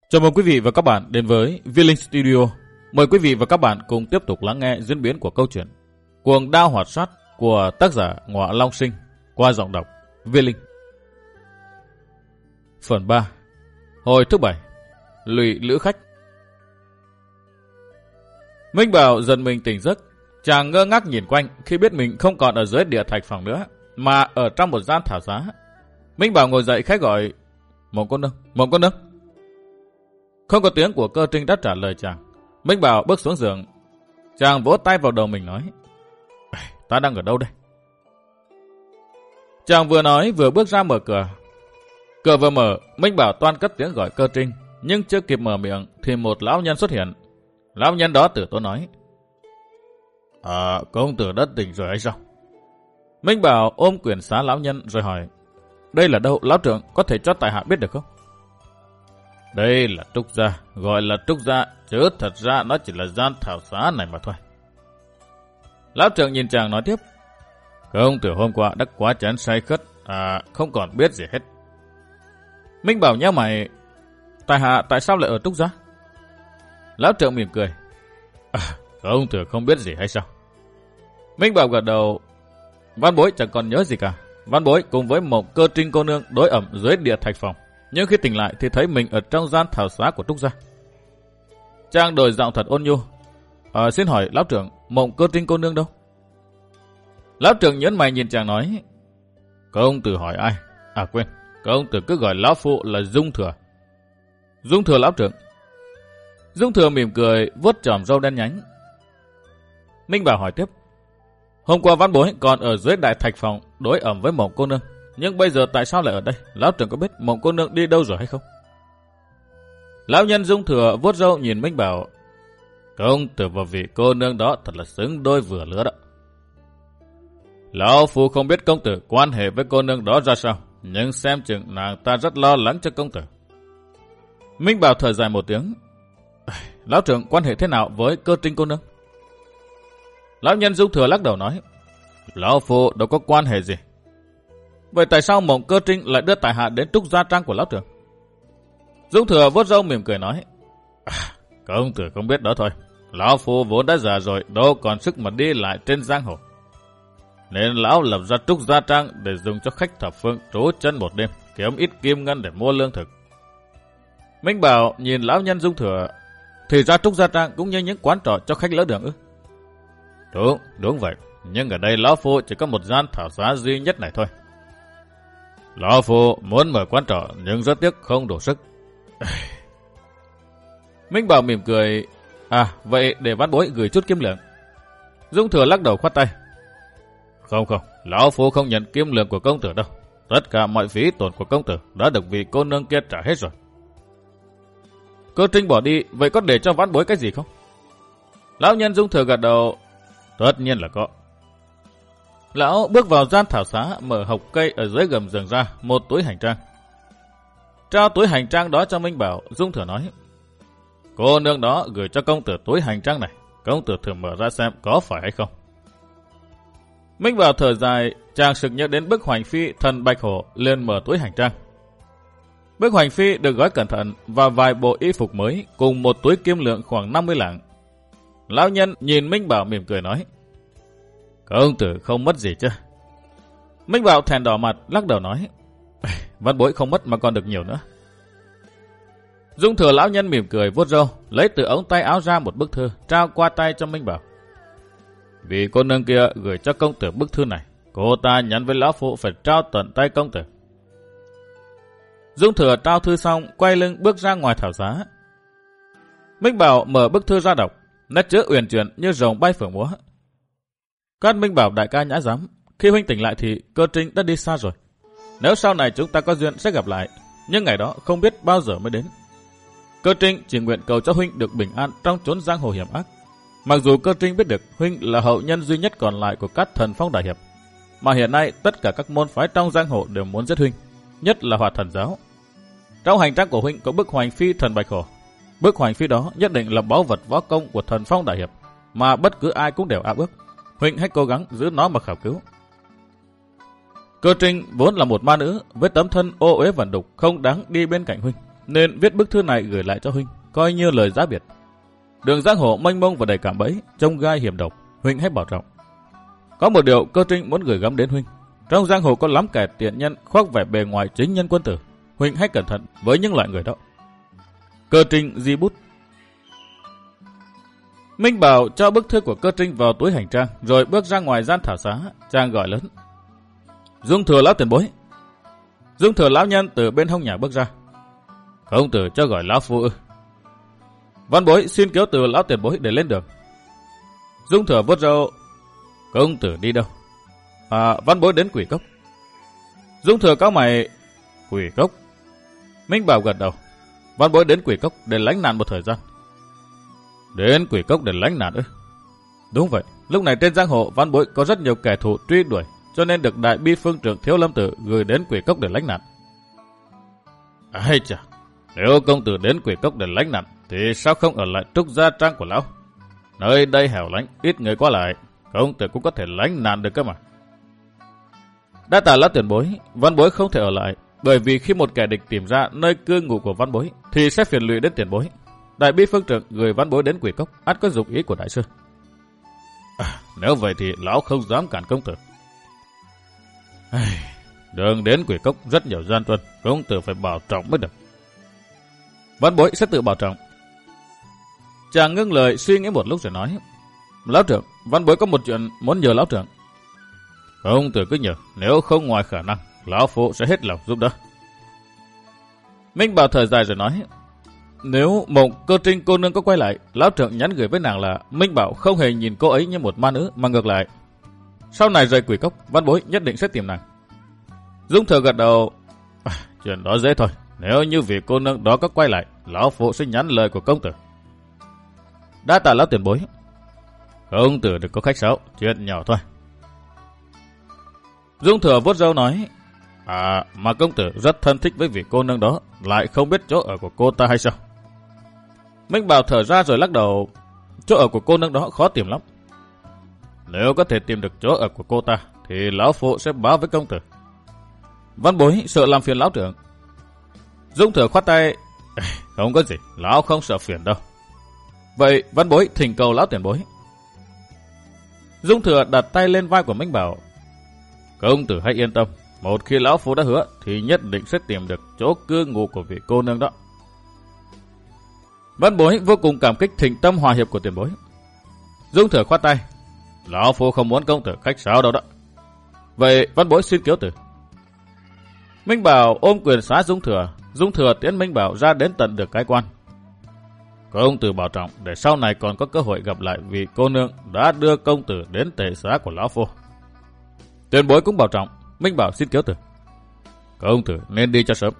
Chào mừng quý vị và các bạn đến với V-Link Studio. Mời quý vị và các bạn cùng tiếp tục lắng nghe diễn biến của câu chuyện Cuồng Đao Hoạt Sát của tác giả Ngọa Long Sinh qua giọng đọc V-Link. Phần 3. Hồi thứ 7. Lụy lữ khách. Minh Bảo giật mình tỉnh giấc, chàng ngơ ngác nhìn quanh khi biết mình không còn ở dưới địa thạch phòng nữa, mà ở trong một gian thảo giá. Minh Bảo ngồi dậy khẽ gọi: "Mộng cô nương, Mộng cô nương." Không có tiếng của Cơ Trinh đã trả lời chàng. Minh Bảo bước xuống giường, chàng vỗ tay vào đầu mình nói: "Ta đang ở đâu đây?" Chàng vừa nói vừa bước ra mở cửa. Cửa vừa mở, Minh Bảo toan cất tiếng gọi Cơ Trinh, nhưng chưa kịp mở miệng thì một lão nhân xuất hiện. Lão nhân đó tử tốn nói: "Công tử đã tỉnh rồi hay sao?" Minh Bảo ôm quyển xá lão nhân rồi hỏi: "Đây là đâu, lão trưởng, có thể cho tại hạ biết được không?" "Đây là Trúc Gia, gọi là Trúc Gia, chứ thật ra nó chỉ là gian thảo xá này mà thôi." Lão trưởng nhìn chàng nói tiếp: "Công tử hôm qua đã quá chán say khất, không còn biết gì hết." Minh Bảo nhíu mày: "Tại hạ tại sao lại ở Trúc Gia?" Lão trưởng mỉm cười: "Công tử không biết gì hay sao?" Minh Bảo gật đầu: "Văn bối chẳng còn nhớ gì cả. Văn bối cùng với một Cơ Trinh cô nương đối ẩm dưới địa thạch phòng, nhưng khi tỉnh lại thì thấy mình ở trong gian thảo xá của Trúc Gia." Chàng đổi giọng thật ôn nhu: "Xin hỏi lão trưởng, Mộng Cơ Trinh cô nương đâu?" Lão trưởng nhớn mày nhìn chàng nói: "Công tử hỏi ai? Quên, công tử cứ gọi lão phụ là Dung Thừa." "Dung Thừa lão trưởng." Dung Thừa mỉm cười vuốt chòm râu đen nhánh. Minh Bảo hỏi tiếp: "Hôm qua văn bối còn ở dưới đại thạch phòng đối ẩm với Mộng cô nương, nhưng bây giờ tại sao lại ở đây? Lão trưởng có biết Mộng cô nương đi đâu rồi hay không?" Lão nhân Dung Thừa vuốt râu nhìn Minh Bảo: "Công tử và vị cô nương đó thật là xứng đôi vừa lứa đó. Lão phu không biết công tử quan hệ với cô nương đó ra sao, nhưng xem chừng nàng ta rất lo lắng cho công tử." Minh Bảo thở dài một tiếng: "Lão trưởng quan hệ thế nào với Cơ Trinh cô nương?" Lão nhân Dung Thừa lắc đầu nói: "Lão phu đâu có quan hệ gì." "Vậy tại sao Mộng Cơ Trinh lại đưa tại hạ đến Trúc Gia Trang của lão trưởng?" Dung Thừa vuốt râu mỉm cười nói: "Công tử không biết đó thôi. Lão phu vốn đã già rồi, đâu còn sức mà đi lại trên giang hồ, nên lão lập ra Trúc Gia Trang để dùng cho khách thập phương trú chân một đêm, kiếm ít kim ngân để mua lương thực." Minh Bảo nhìn lão nhân Dung Thừa: "Thì ra Trúc Gia Trang cũng như những quán trọ cho khách lỡ đường ư?" Đúng vậy, nhưng ở đây lão phu chỉ có một gian thảo xá duy nhất này thôi. Lão phu muốn mở quán trọ nhưng rất tiếc không đủ sức." Minh Bảo mỉm cười: "Vậy để văn bối gửi chút kim lượng." Dung Thừa lắc đầu khoát tay: Không, lão phu không nhận kim lượng của công tử đâu. Tất cả mọi phí tổn của công tử đã được vị cô nương kia trả hết rồi." "Cơ Trinh bỏ đi, vậy có để cho văn bối cái gì không?" Lão nhân Dung Thừa gật đầu: "Tất nhiên là có." Lão bước vào gian thảo xá, mở hộc cây ở dưới gầm giường ra một túi hành trang. Trao túi hành trang đó cho Minh Bảo, Dung Thừa nói: "Cô nương đó gửi cho công tử túi hành trang này, công tử thử mở ra xem có phải hay không." Minh Bảo thở dài, chàng sực nhớ đến bức hoành phi thần Bạch Hổ, liền mở túi hành trang. Bức hoành phi được gói cẩn thận và vài bộ y phục mới cùng một túi kim lượng khoảng 50 lạng. Lão nhân nhìn Minh Bảo mỉm cười nói: "Công tử không mất gì chứ?" Minh Bảo thèn đỏ mặt lắc đầu nói: "Văn bối không mất mà còn được nhiều nữa." Dung Thừa lão nhân mỉm cười vuốt râu, lấy từ ống tay áo ra một bức thư, trao qua tay cho Minh Bảo: "Vì cô nương kia gửi cho công tử bức thư này, cô ta nhắn với lão phụ phải trao tận tay công tử." Dung Thừa trao thư xong, quay lưng bước ra ngoài thảo giá. Minh Bảo mở bức thư ra đọc, nét chữ uyển chuyển như rồng bay phượng múa: "Các Minh Bảo đại ca nhã giám, khi huynh tỉnh lại thì Cơ Trinh đã đi xa rồi. Nếu sau này chúng ta có duyên sẽ gặp lại, nhưng ngày đó không biết bao giờ mới đến. Cơ Trinh chỉ nguyện cầu cho huynh được bình an trong chốn giang hồ hiểm ác. Mặc dù Cơ Trinh biết được huynh là hậu nhân duy nhất còn lại của các thần phong đại hiệp, mà hiện nay tất cả các môn phái trong giang hồ đều muốn giết huynh, nhất là Hòa Thần giáo. Trong hành trang của huynh có bức hoành phi thần Bạch Hổ. Bức hoành phi đó nhất định là báu vật võ công của thần phong đại hiệp, mà bất cứ ai cũng đều ao ước. Huynh hãy cố gắng giữ nó mà khảo cứu." Cơ Trinh vốn là một ma nữ với tấm thân ô uế vẩn đục, không đáng đi bên cạnh huynh. nên viết bức thư này gửi lại cho huynh, coi như lời giá biệt. Đường giang hồ mênh mông và đầy cạm bẫy, trông gai hiểm độc, huynh hãy bảo trọng. Có một điều Cơ Trinh muốn gửi gắm đến huynh. Trong giang hồ có lắm kẻ tiện nhân khoác vẻ bề ngoài chính nhân quân tử. Huynh hãy cẩn thận với những loại người đó. Cơ Trinh di bút. Minh Bảo cho bức thư của Cơ Trinh vào túi hành trang, rồi bước ra ngoài gian thảo xá. Chàng gọi lớn: Dung Thừa lão tiền bối. Dung Thừa lão nhân từ bên hông nhà bước ra. Công tử cho gọi lão phu ư? Văn bối xin kéo từ lão tiền bối để lên đường. Dung Thừa vuốt râu: Công tử đi đâu? Văn bối đến Quỷ Cốc. Dung Thừa cau mày: Quỷ Cốc? Minh Bảo gật đầu: Văn bối đến Quỷ Cốc để lánh nạn một thời gian. Đến Quỷ Cốc để lánh nạn ư? Đúng vậy, lúc này trên giang hồ văn bối có rất nhiều kẻ thù truy đuổi, cho nên được đại bi phương trưởng Thiếu Lâm Tử gửi đến Quỷ Cốc để lánh nạn. Ây chà, nếu công tử đến Quỷ Cốc để lánh nạn, thì sao không ở lại Trúc Gia Trang của lão? Nơi đây hẻo lánh, ít người qua lại, công tử cũng có thể lánh nạn được cơ mà. Đa tạ lão tiền bối, văn bối không thể ở lại, bởi vì khi một kẻ địch tìm ra nơi cư ngụ của văn bối, thì sẽ phiền lụy đến tiền bối. Đại bi phương trưởng gửi văn bối đến Quỷ Cốc, ắt có dụng ý của đại sư. Nếu vậy thì lão không dám cản công tử. Đường đến Quỷ Cốc rất nhiều gian truân, công tử phải bảo trọng mới được. Văn bối sẽ tự bảo trọng. Chàng ngưng lời suy nghĩ một lúc rồi nói: Lão trưởng, văn bối có một chuyện muốn nhờ lão trưởng. Công tử cứ nhờ, nếu không ngoài khả năng, lão phụ sẽ hết lòng giúp đỡ. Minh Bảo thở dài rồi nói: Nếu Mộng Cơ Trinh cô nương có quay lại, lão trưởng nhắn gửi với nàng là Minh Bảo không hề nhìn cô ấy như một ma nữ, mà ngược lại, sau này rời Quỷ Cốc, văn bối nhất định sẽ tìm nàng. Dung Thừa gật đầu: Chuyện đó dễ thôi, nếu như vị cô nương đó có quay lại, lão phụ sẽ nhắn lời của công tử. Đa tạ lão tiền bối. Công tử đừng có khách sáo, chuyện nhỏ thôi. Dung Thừa vuốt râu nói: Mà công tử rất thân thích với vị cô nương đó, lại không biết chỗ ở của cô ta hay sao? Minh Bảo thở ra rồi lắc đầu: Chỗ ở của cô nương đó khó tìm lắm. Nếu có thể tìm được chỗ ở của cô ta, thì lão phụ sẽ báo với công tử. Văn bối sợ làm phiền lão trưởng. Dung Thừa khoát tay: Không có gì, lão không sợ phiền đâu. Vậy văn bối thỉnh cầu lão tiền bối. Dung Thừa đặt tay lên vai của Minh Bảo: Công tử hãy yên tâm, một khi lão phu đã hứa thì nhất định sẽ tìm được chỗ cư ngụ của vị cô nương đó. Văn bối vô cùng cảm kích thỉnh tâm hòa hiệp của tiền bối. Dung Thừa khoát tay: Lão phu không muốn công tử khách sáo đâu đó. Vậy văn bối xin cáo từ. Minh Bảo ôm quyền xá Dung Thừa. Dung Thừa tiễn Minh Bảo ra đến tận được cái quan. Công tử bảo trọng, để sau này còn có cơ hội gặp lại vị cô nương đã đưa công tử đến tệ xá của lão phu. Tiền bối cũng bảo trọng. Minh Bảo xin cáo từ. Công tử nên đi cho sớm.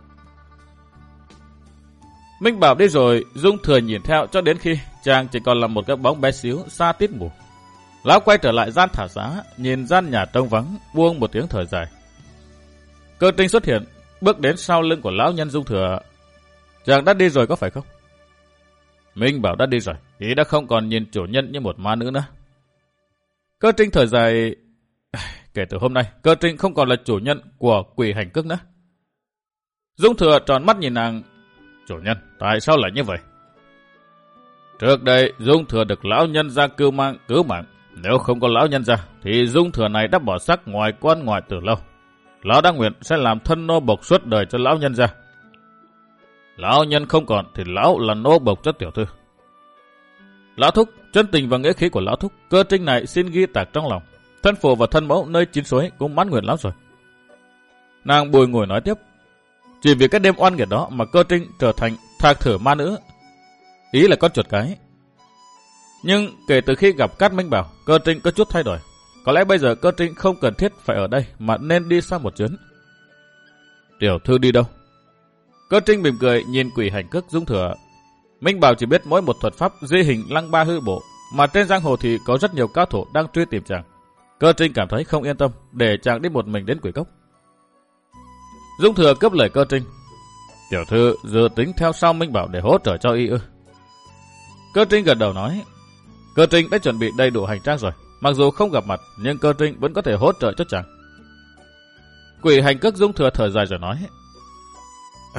Minh Bảo đi rồi, Dung Thừa nhìn theo cho đến khi chàng chỉ còn là một cái bóng bé xíu xa tít mù. Lão quay trở lại gian thả giá, nhìn gian nhà trông vắng, buông một tiếng thở dài. Cơ Trinh xuất hiện, bước đến sau lưng của lão nhân Dung Thừa. Chàng đã đi rồi có phải không? Minh Bảo đã đi rồi, ý đã không còn nhìn chủ nhân như một ma nữ nữa. Cơ Trinh thở dài: Kể từ hôm nay, Cơ Trinh không còn là chủ nhân của Quỷ Hành Cước nữa. Dung Thừa tròn mắt nhìn nàng: Chủ nhân, tại sao lại như vậy? Trước đây, Dung Thừa được lão nhân gia cứu mạng. Nếu không có lão nhân gia, thì Dung Thừa này đã bỏ xác ngoài quan ngoại từ lâu. Lão đã nguyện sẽ làm thân nô bộc suốt đời cho lão nhân gia. Lão nhân không còn thì lão là nô bộc cho tiểu thư. Lão thúc, chân tình và nghĩa khí của lão thúc, Cơ Trinh này xin ghi tạc trong lòng. Thân phụ và thân mẫu nơi chín suối cũng mãn nguyện lắm rồi. Nàng bùi ngồi nói tiếp: Chỉ vì cái đêm oan nghiệt đó mà Cơ Trinh trở thành thạc thử ma nữ. Ý là con chuột cái. Nhưng kể từ khi gặp Cát Minh Bảo, Cơ Trinh có chút thay đổi. Có lẽ bây giờ Cơ Trinh không cần thiết phải ở đây mà nên đi sang một chuyến. Tiểu thư đi đâu? Cơ Trinh mỉm cười nhìn Quỷ Hành Cước Dung Thừa. Minh Bảo chỉ biết mỗi một thuật pháp di hình lăng ba hư bộ, mà trên giang hồ thì có rất nhiều cao thủ đang truy tìm chàng. Cơ Trinh cảm thấy không yên tâm để chàng đi một mình đến Quỷ Cốc. Dung Thừa cướp lời Cơ Trinh: Tiểu thư dự tính theo sau Minh Bảo để hỗ trợ cho y ư? Cơ Trinh gật đầu nói: Cơ Trinh đã chuẩn bị đầy đủ hành trang rồi. Mặc dù không gặp mặt, nhưng Cơ Trinh vẫn có thể hỗ trợ cho chàng. Quỷ Hành Cước Dung Thừa thở dài rồi nói: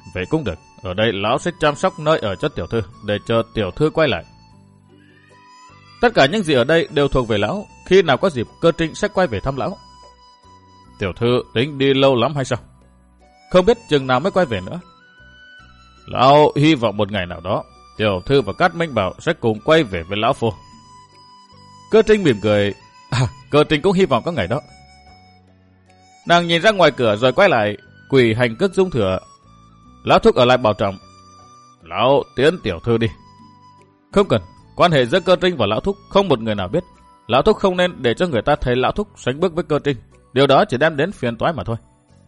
vậy cũng được. Ở đây lão sẽ chăm sóc nơi ở cho tiểu thư, để chờ tiểu thư quay lại. Tất cả những gì ở đây đều thuộc về lão. Khi nào có dịp, Cơ Trinh sẽ quay về thăm lão. Tiểu thư tính đi lâu lắm hay sao? Không biết chừng nào mới quay về nữa. Lão hy vọng một ngày nào đó, tiểu thư và Cát Minh Bảo sẽ cùng quay về với lão phu. Cơ Trinh mỉm cười. Cơ Trinh cũng hy vọng có ngày đó. Nàng nhìn ra ngoài cửa rồi quay lại, quỳ hành cước dung thừa. Lão thúc ở lại bảo trọng. Lão tiễn tiểu thư đi. Không cần, quan hệ giữa Cơ Trinh và lão thúc không một người nào biết. Lão thúc không nên để cho người ta thấy lão thúc sánh bước với Cơ Trinh. Điều đó chỉ đem đến phiền toái mà thôi.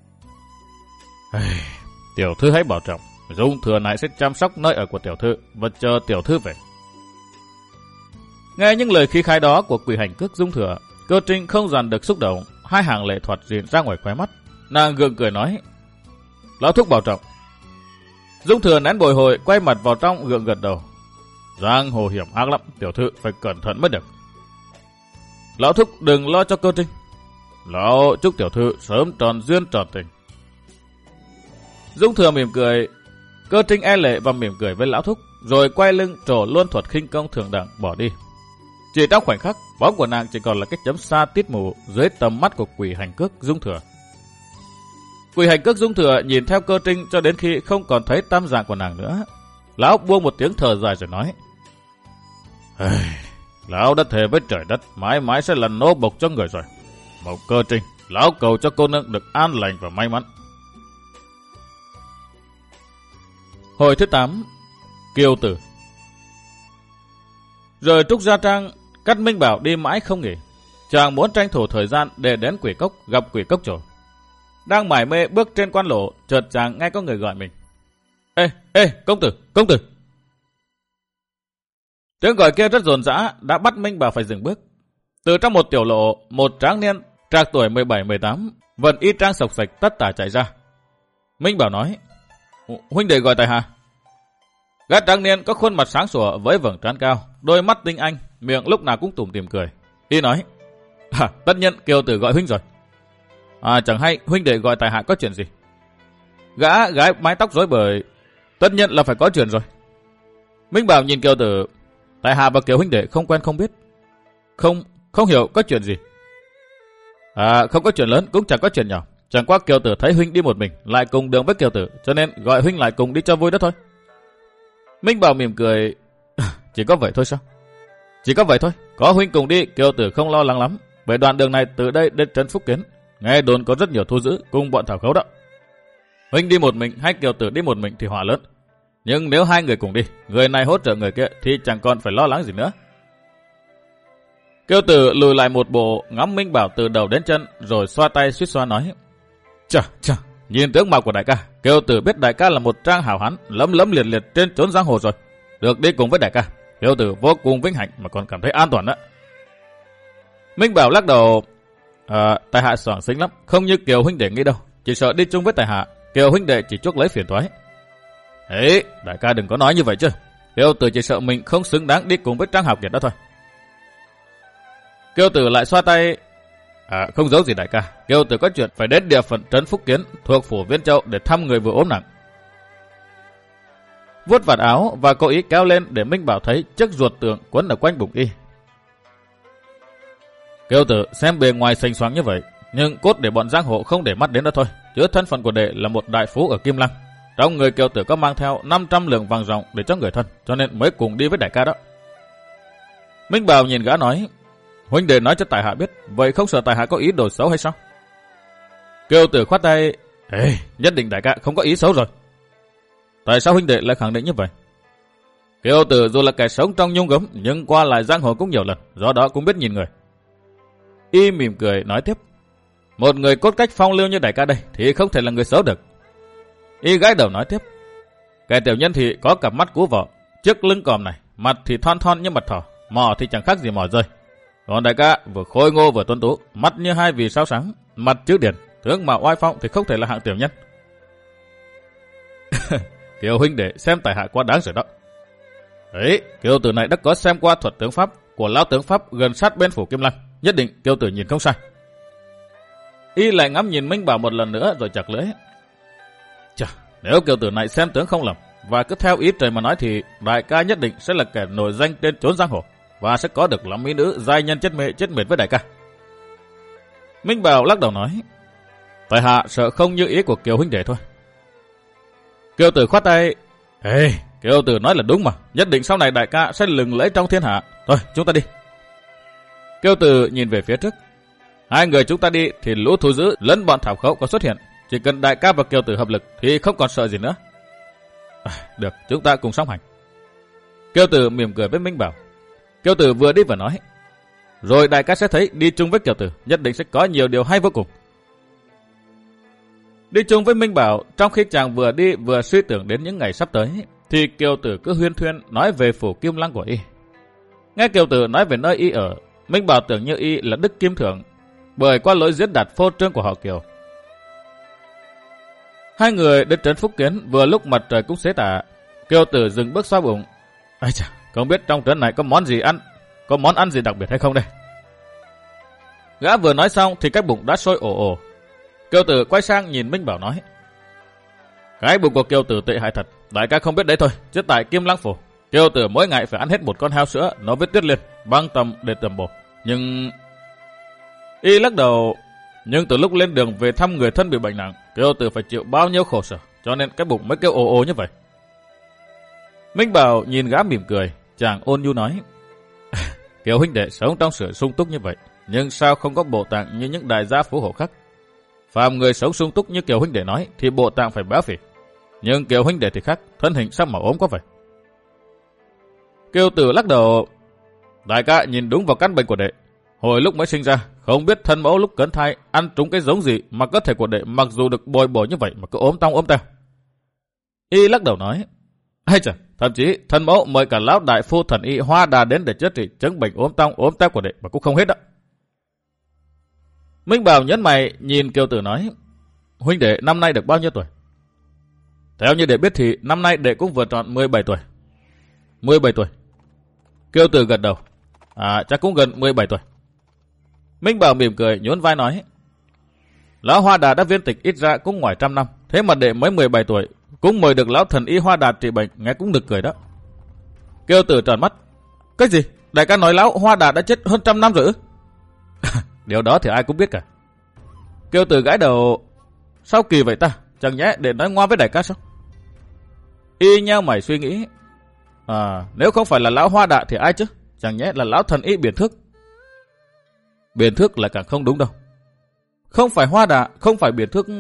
Tiểu thư hãy bảo trọng. Dung thừa này sẽ chăm sóc nơi ở của tiểu thư và chờ tiểu thư về. Nghe những lời khí khái đó của quỷ hành cước Dung thừa, Cơ Trinh không dằn được xúc động, hai hàng lệ thoạt rịn ra ngoài khóe mắt. Nàng gượng cười nói: Lão thúc bảo trọng. Dung thừa nén bồi hồi, quay mặt vào trong gượng gật đầu. Giang hồ hiểm ác lắm, tiểu thư phải cẩn thận mới được. Lão thúc đừng lo cho Cơ Trinh. Lão chúc tiểu thư sớm tròn duyên tròn tình. Dung thừa mỉm cười. Cơ Trinh e lệ và mỉm cười với lão thúc, rồi quay lưng trổ luôn thuật khinh công thường đẳng bỏ đi. Chỉ trong khoảnh khắc, bóng của nàng chỉ còn là cái chấm sa tít mù dưới tầm mắt của quỷ hành cước Dung thừa. Quỷ hành cước Dung thừa nhìn theo Cơ Trinh cho đến khi không còn thấy tăm dạng của nàng nữa. Lão buông một tiếng thở dài rồi nói: Lão đã thề với trời đất mãi mãi sẽ là nô bộc cho người rồi. Mẫu Cơ Trinh, lão cầu cho cô nương được an lành và may mắn. Hồi thứ 8. Kiều tử. Rồi Trúc Gia Trang, Cát Minh Bảo đi mãi không nghỉ. Chàng muốn tranh thủ thời gian để đến Quỷ Cốc gặp Quỷ Cốc Chủ. Đang mải mê bước trên quan lộ, chợt chàng nghe có người gọi mình. Ê, công tử, công tử. Tiếng gọi kia rất dồn dã, đã bắt Minh Bảo phải dừng bước. Từ trong một tiểu lộ, một tráng niên trạc tuổi 17-18, vận y trang sộc sạch tất tả chạy ra. Minh Bảo nói: Huynh đệ gọi tại hạ. Gã tráng niên có khuôn mặt sáng sủa với vầng trán cao, đôi mắt tinh anh, miệng lúc nào cũng tủm tỉm cười. Y nói: Tất nhiên Kiều tử gọi huynh rồi. Chẳng hay huynh đệ gọi tại hạ có chuyện gì? Gã gái mái tóc rối bời: Tất nhiên là phải có chuyện rồi. Minh Bảo nhìn Kiều tử: Tại hạ và Kiều huynh đệ không quen không biết. Không hiểu có chuyện gì. Không có chuyện lớn cũng chẳng có chuyện nhỏ. Chẳng qua Kiều tử thấy huynh đi một mình, lại cùng đường với Kiều tử, cho nên gọi huynh lại cùng đi cho vui đó thôi. Minh Bảo mỉm cười: Chỉ có vậy thôi sao? Chỉ có vậy thôi. Có huynh cùng đi, Kiều tử không lo lắng lắm. Về đoạn đường này từ đây đến trấn Phúc Kiến, nghe đồn có rất nhiều thu giữ cùng bọn thảo khấu đó. Huynh đi một mình hay Kiều tử đi một mình thì họa lớn. Nhưng nếu hai người cùng đi, người này hỗ trợ người kia thì chẳng còn phải lo lắng gì nữa. Kiều tử lùi lại một bộ, ngắm Minh Bảo từ đầu đến chân, rồi xoa tay suýt xoa nói: Chà, nhìn tướng mạo của đại ca, Kiều tử biết đại ca là một trang hảo hán, lấm liệt liệt trên chốn giang hồ rồi. Được đi cùng với đại ca, Kiều tử vô cùng vinh hạnh mà còn cảm thấy an toàn đó. Minh Bảo lắc đầu: Tại hạ soảng xính lắm, không như Kiều huynh đệ nghĩ đâu. Chỉ sợ đi chung với tại hạ, Kiều huynh đệ chỉ chuốc lấy phiền toái. Đại ca đừng có nói như vậy chứ. Kiều tử chỉ sợ mình không xứng đáng đi cùng với Trang Hạo Kiệt đó thôi. Kiều tử lại xoa tay: Không giấu gì đại ca, Kiều tử có chuyện phải đến địa phận trấn Phúc Kiến thuộc phủ Viên Châu để thăm người vừa ốm nặng. Vuốt vạt áo và cố ý kéo lên để Minh Bảo thấy chiếc ruột tượng quấn ở quanh bụng y. Kiều tử xem bề ngoài xanh xoáng như vậy, nhưng cốt để bọn giang hồ không để mắt đến đó thôi. Chứ thân phận của đệ là một đại phú ở Kim Lăng. Trong người Kiều tử có mang theo 500 lượng vàng ròng để cho người thân, cho nên mới cùng đi với đại ca đó. Minh Bảo nhìn gã nói: Huynh đệ nói cho tại hạ biết, vậy không sợ tại hạ có ý đồ xấu hay sao? Kiều tử khoát tay: Nhất định đại ca không có ý xấu rồi. Tại sao huynh đệ lại khẳng định như vậy? Kiều tử dù là kẻ sống trong nhung gấm, nhưng qua lại giang hồ cũng nhiều lần, do đó cũng biết nhìn người. Y mỉm cười nói tiếp: Một người cốt cách phong lưu như đại ca đây thì không thể là người xấu được. Y gái đầu nói tiếp: Kẻ tiểu nhân thì có cặp mắt cú vỏ, chiếc lưng còm này, mặt thì thon thon như mặt thỏ, mỏ thì chẳng khác gì mỏ rơi. Còn đại ca vừa khôi ngô vừa tuấn tú, mắt như hai vì sao sáng, mặt chữ điển, tướng mạo oai phong thì không thể là hạng tiểu nhân. Kiều huynh đệ xem tại hạ quá đáng rồi đó. Kiều tử này đã có xem qua thuật tướng pháp của lão tướng pháp gần sát bên phủ Kim Lăng, nhất định Kiều tử nhìn không sai. Y lại ngắm nhìn Minh Bảo một lần nữa rồi chặt lưỡi: Nếu Kiều Tử này xem tướng không lầm và cứ theo ý trời mà nói thì đại ca nhất định sẽ là kẻ nổi danh trên chốn giang hồ và sẽ có được lắm mỹ nữ giai nhân chết mệt với đại ca. Minh Bảo lắc đầu nói, tại hạ sợ không như ý của Kiều huynh đệ thôi. Kiều Tử khoát tay, Kiều Tử nói là đúng mà, nhất định sau này đại ca sẽ lừng lẫy trong thiên hạ. Thôi chúng ta đi. Kiều Tử nhìn về phía trước. Hai người chúng ta đi thì lũ thú dữ lẫn bọn thảo khấu có xuất hiện. Chỉ cần đại ca và Kiều Tử hợp lực thì không còn sợ gì nữa. Được, chúng ta cùng song hành. Kiều Tử mỉm cười với Minh Bảo. Kiều Tử vừa đi vừa nói, rồi đại ca sẽ thấy đi chung với Kiều Tử nhất định sẽ có nhiều điều hay vô cùng. Đi chung với Minh Bảo, trong khi chàng vừa đi vừa suy tưởng đến những ngày sắp tới, thì Kiều Tử cứ huyên thuyên nói về phủ Kim Lăng của y. Nghe Kiều Tử nói về nơi y ở, Minh Bảo tưởng như y là Đức Kim Thượng, bởi qua lối diễn đạt phô trương của họ Kiều. Hai người đến trấn Phúc Kiến vừa lúc mặt trời cũng xế tà. Kiều Tử dừng bước xoa bụng. Ây chà, không biết trong trấn này có món gì ăn, có món ăn gì đặc biệt hay không đây? Gã vừa nói xong thì cái bụng đã sôi ồ ồ. Kiều Tử quay sang nhìn Minh Bảo nói, cái bụng của Kiều Tử tệ hại thật, đại ca không biết đấy thôi, chứ tại Kim Lăng phủ Kiều Tử mỗi ngày phải ăn hết một con heo sữa nó với Tuyết Liên băng tầm để tầm bổ. Nhưng y lắc đầu, nhưng từ lúc lên đường về thăm người thân bị bệnh nặng, Kiều Tử phải chịu bao nhiêu khổ sở, cho nên cái bụng mới kêu ồ ồ như vậy. Minh Bảo nhìn gã mỉm cười, chàng ôn nhu nói, Kiều huynh đệ sống trong sự sung túc như vậy, nhưng sao không có bộ tạng như những đại gia phú hộ khác? Phàm người sống sung túc như Kiều huynh đệ nói thì bộ tạng phải béo phì, nhưng Kiều huynh đệ thì khác, thân hình sao mà ốm quá vậy? Kiều Tử lắc đầu, đại ca nhìn đúng vào căn bệnh của đệ. Hồi lúc mới sinh ra, không biết thân mẫu lúc cấn thai ăn trúng cái giống gì mà cơ thể của đệ mặc dù được bồi bổ như vậy mà cứ ốm tong ốm teo. Y lắc đầu nói, hay chà, thậm chí thân mẫu mời cả lão đại phu thần y Hoa Đà đến để chữa trị chứng bệnh ốm tong ốm teo của đệ mà cũng không hết đó. Minh Bảo nhấn mày nhìn Kiều Tử nói, huynh đệ năm nay được bao nhiêu tuổi? Theo như đệ biết thì năm nay đệ cũng vừa tròn 17 tuổi. 17 tuổi. Kiều Tử gật đầu, chắc cũng gần 17 tuổi. Minh Bảo mỉm cười nhún vai nói, lão Hoa Đà đã viên tịch ít ra cũng ngoài 100 năm, thế mà đệ mới 17 tuổi cũng mời được lão thần y Hoa Đà trị bệnh, nghe cũng được cười đó. Kiều Tử tròn mắt, cái gì? Đại ca nói lão Hoa Đà đã chết hơn 100 năm rồi ư? Điều đó thì ai cũng biết cả. Kiều Tử gãi đầu, sao kỳ vậy ta? Chẳng nhẽ để nói ngoa với đại ca sao? Y nheo mày suy nghĩ, nếu không phải là lão Hoa Đà thì ai chứ? Chẳng nhẽ là lão thần y Biển Thước? Biển Thước là càng không đúng đâu. Không phải Hoa Đà, không phải Biển Thước.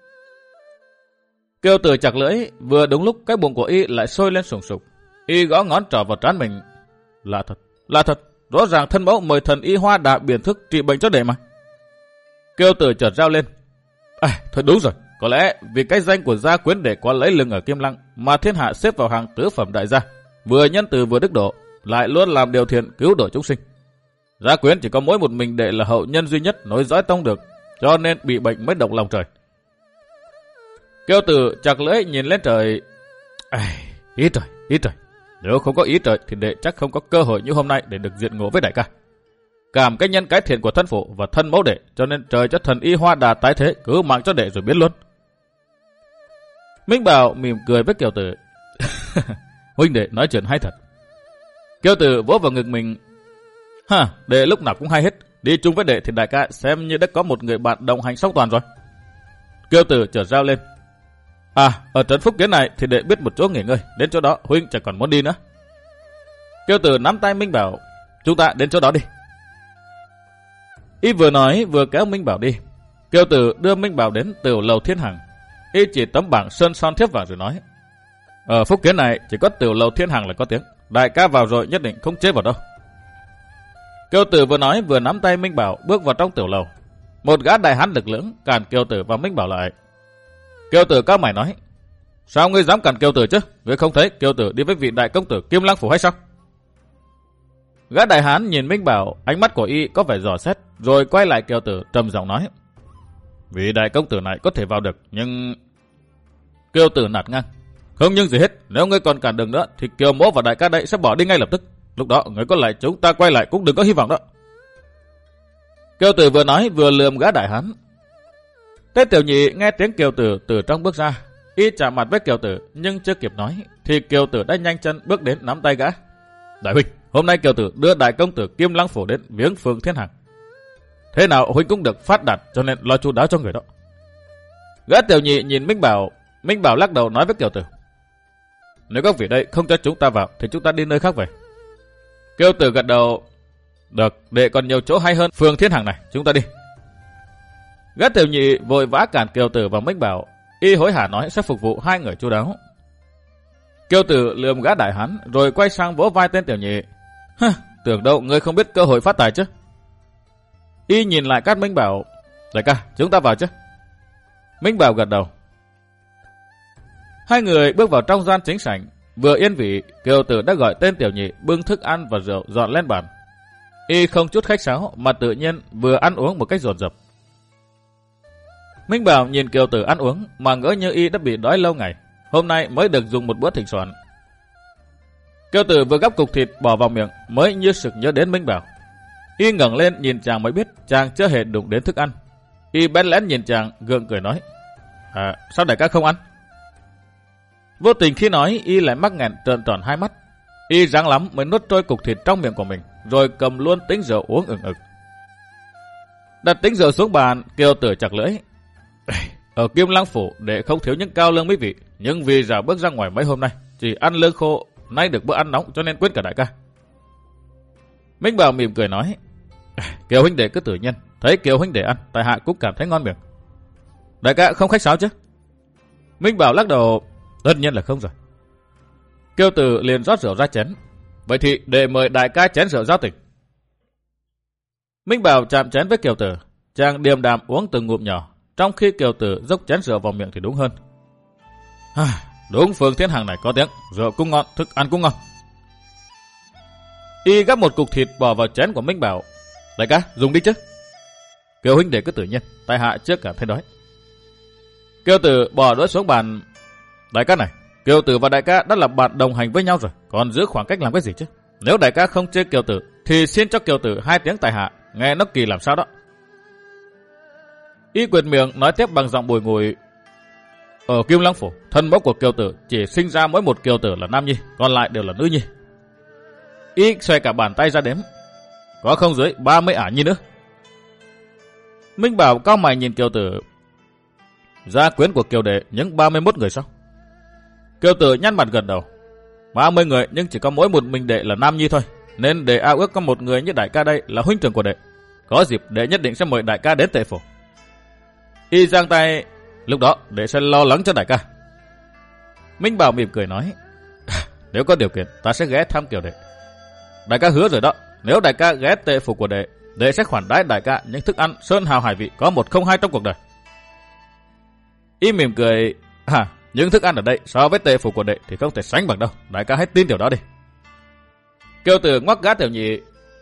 Kiều Tử chặt lưỡi, vừa đúng lúc cái bụng của y lại sôi lên sùng sục. Y gõ ngón trỏ vào trán mình. Là thật, rõ ràng thân mẫu mời thần y Hoa Đà Biển Thước trị bệnh cho đệ mà. Kiều Tử chợt rao lên, thôi đúng rồi, có lẽ vì cái danh của gia quyến đệ quá lấy lừng ở Kim Lăng mà thiên hạ xếp vào hàng tứ phẩm đại gia, vừa nhân từ vừa đức độ, lại luôn làm điều thiện cứu độ chúng sinh. Gia quyến chỉ có mỗi một mình đệ là hậu nhân duy nhất nối dõi tông được, cho nên bị bệnh mới động lòng trời. Kiều Tử chặt lưỡi nhìn lên trời, ý trời, nếu không có ý trời thì đệ chắc không có cơ hội như hôm nay để được diện ngộ với đại ca. Cảm cái nhân cái thiện của thân phụ và thân mẫu đệ, cho nên trời cho thần y Hoa Đà tái thế cứ mạng cho đệ rồi biến luôn. Minh Bảo mỉm cười với Kiều Tử, huynh đệ nói chuyện hay thật. Kiều Tử vỗ vào ngực mình, đệ lúc nào cũng hay hết, đi chung với đệ thì đại ca xem như đã có một người bạn đồng hành song toàn rồi. Kiều Tử chợt rao lên, ở trấn Phúc Kiến này thì đệ biết một chỗ nghỉ ngơi, đến chỗ đó huynh chẳng còn muốn đi nữa. Kiều Tử nắm tay Minh Bảo, chúng ta đến chỗ đó đi. Y vừa nói vừa kéo Minh Bảo đi. Kiều Tử đưa Minh Bảo đến Tiểu Lầu Thiên Hằng. Y chỉ tấm bảng sơn son thiếp vàng rồi nói, ở Phúc Kiến này chỉ có Tiểu Lầu Thiên Hằng là có tiếng, đại ca vào rồi nhất định không chế vào đâu. Kiều Tử vừa nói vừa nắm tay Minh Bảo bước vào trong tiểu lầu. Một gã đại hán lực lưỡng cản Kiều Tử và Minh Bảo lại. Kiều Tử cao mày nói, sao ngươi dám cản Kiều Tử chứ? Ngươi không thấy Kiều Tử đi với vị đại công tử Kim Lăng phủ hay sao? Gã đại hán nhìn Minh Bảo, ánh mắt của y có vẻ dò xét, rồi quay lại Kiều Tử trầm giọng nói, vị đại công tử này có thể vào được, nhưng... Kiều Tử nạt ngang, không nhưng gì hết, nếu ngươi còn cản đường nữa thì Kiều mỗ và đại ca đây sẽ bỏ đi ngay lập tức. Lúc đó ngươi có lại chúng ta quay lại cũng đừng có hy vọng đó. Kiều Tử vừa nói vừa lườm gã đại hán. Thế tiểu nhị nghe tiếng Kiều Tử từ trong bước ra, Y chạm mặt với Kiều Tử, nhưng chưa kịp nói thì Kiều Tử đã nhanh chân bước đến nắm tay gã. Đại huynh, hôm nay Kiều Tử đưa đại công tử Kim Lăng phủ đến viếng Phương Thiên Hằng. Thế nào huynh cũng được phát đạt, cho nên lo chu đáo cho người đó. Gã Tiểu Nhị nhìn Minh Bảo lắc đầu nói với Kiều Tử. Nếu các vị đây không cho chúng ta vào thì chúng ta đi nơi khác về. Kiều Tử gật đầu. Được, để còn nhiều chỗ hay hơn Phương Thiên Hằng này, chúng ta đi. Gã Tiểu Nhị vội vã cản Kiều Tử và Minh Bảo. Y hối hả nói sẽ phục vụ hai người chu đáo. Kiều Tử lườm gã đại hán rồi quay sang vỗ vai tên Tiểu Nhị. Tưởng đâu ngươi không biết cơ hội phát tài chứ. Y nhìn lại các Minh Bảo. Đại ca, chúng ta vào chứ. Minh Bảo gật đầu. Hai người bước vào trong gian chính sảnh. Vừa yên vị, Kiều Tử đã gọi tên Tiểu Nhị bưng thức ăn và rượu dọn lên bàn. Y không chút khách sáo mà tự nhiên vừa ăn uống một cách dồn dập. Minh Bảo nhìn Kiều Tử ăn uống mà ngỡ như y đã bị đói lâu ngày, hôm nay mới được dùng một bữa thịnh soạn. Kiều Tử vừa gắp cục thịt bỏ vào miệng mới như sực nhớ đến Minh Bảo. Y ngẩng lên nhìn chàng mới biết chàng chưa hề đụng đến thức ăn. Y bén lén nhìn chàng gượng cười nói. Sao đại ca không ăn? Vô tình khi nói y lại mắc nghẹn trợn tròn hai mắt. Y ráng lắm mới nuốt trôi cục thịt trong miệng của mình, rồi cầm luôn tính rượu uống ừng ực. Đặt tính rượu xuống bàn, Kiều Tử chặt lưỡi. Ở Kim Lăng phủ để không thiếu những cao lương mỹ vị, nhưng vì rào bước ra ngoài mấy hôm nay chỉ ăn lương khô, nay được bữa ăn nóng cho nên quên cả đại ca. Minh Bảo mỉm cười nói. Kiều huynh đệ cứ tự nhiên, thấy Kiều huynh đệ ăn, tại hạ cũng cảm thấy ngon miệng. Đại ca không khách sáo chứ? Minh Bảo lắc đầu. Tất nhiên là không rồi. Kiều Tử liền rót rượu ra chén. Vậy thì để mời đại ca chén rượu giao tình. Minh Bảo chạm chén với Kiều Tử, chàng điềm đạm uống từng ngụm nhỏ, trong khi Kiều Tử dốc chén rượu vào miệng thì đúng hơn. Đúng, Phương Thiên Hằng này có tiếng, rượu cũng ngon, thức ăn cũng ngon. Y gắp một cục thịt bỏ vào chén của Minh Bảo. Đại ca, dùng đi chứ. Kiều huynh đệ cứ tự nhiên, tại hạ chưa cảm thấy đói. Kiều Tử bỏ đũa xuống bàn. Đại ca này, Kiều Tử và đại ca đã là bạn đồng hành với nhau rồi, còn giữ khoảng cách làm cái gì chứ? Nếu đại ca không chê Kiều Tử thì xin cho Kiều Tử 2 tiếng tại hạ, nghe nó kỳ làm sao đó. Y quyệt miệng nói tiếp bằng giọng bùi ngùi. Ở Kim Lăng phủ, thân mẫu của Kiều Tử chỉ sinh ra mỗi một Kiều Tử là nam nhi, còn lại đều là nữ nhi. Y xoay cả bàn tay ra đếm, có không dưới 30 ả nhi nữa. Minh Bảo cau mày nhìn Kiều Tử. Gia quyến của Kiều đệ những 31 người sao? Kiều Tử nhăn mặt gật đầu. 30 người nhưng chỉ có mỗi một mình đệ là nam nhi thôi, nên đệ ao ước có một người như đại ca đây là huynh trưởng của đệ. Có dịp đệ nhất định sẽ mời đại ca đến Tề phủ. Y giang tay. Lúc đó đệ sẽ lo lắng cho đại ca. Minh Bảo mỉm cười nói. Nếu có điều kiện ta sẽ ghé thăm Kiều đệ. Đại ca hứa rồi đó, nếu đại ca ghé Tề phủ của đệ, đệ sẽ khoản đãi đại ca những thức ăn sơn hào hải vị có một không hai trong cuộc đời. Y mỉm cười. Những thức ăn ở đây so với Tề phủ của đệ thì không thể sánh bằng đâu, đại ca hãy tin điều đó đi. Kiều Tử ngoắc gã Tiểu Nhị.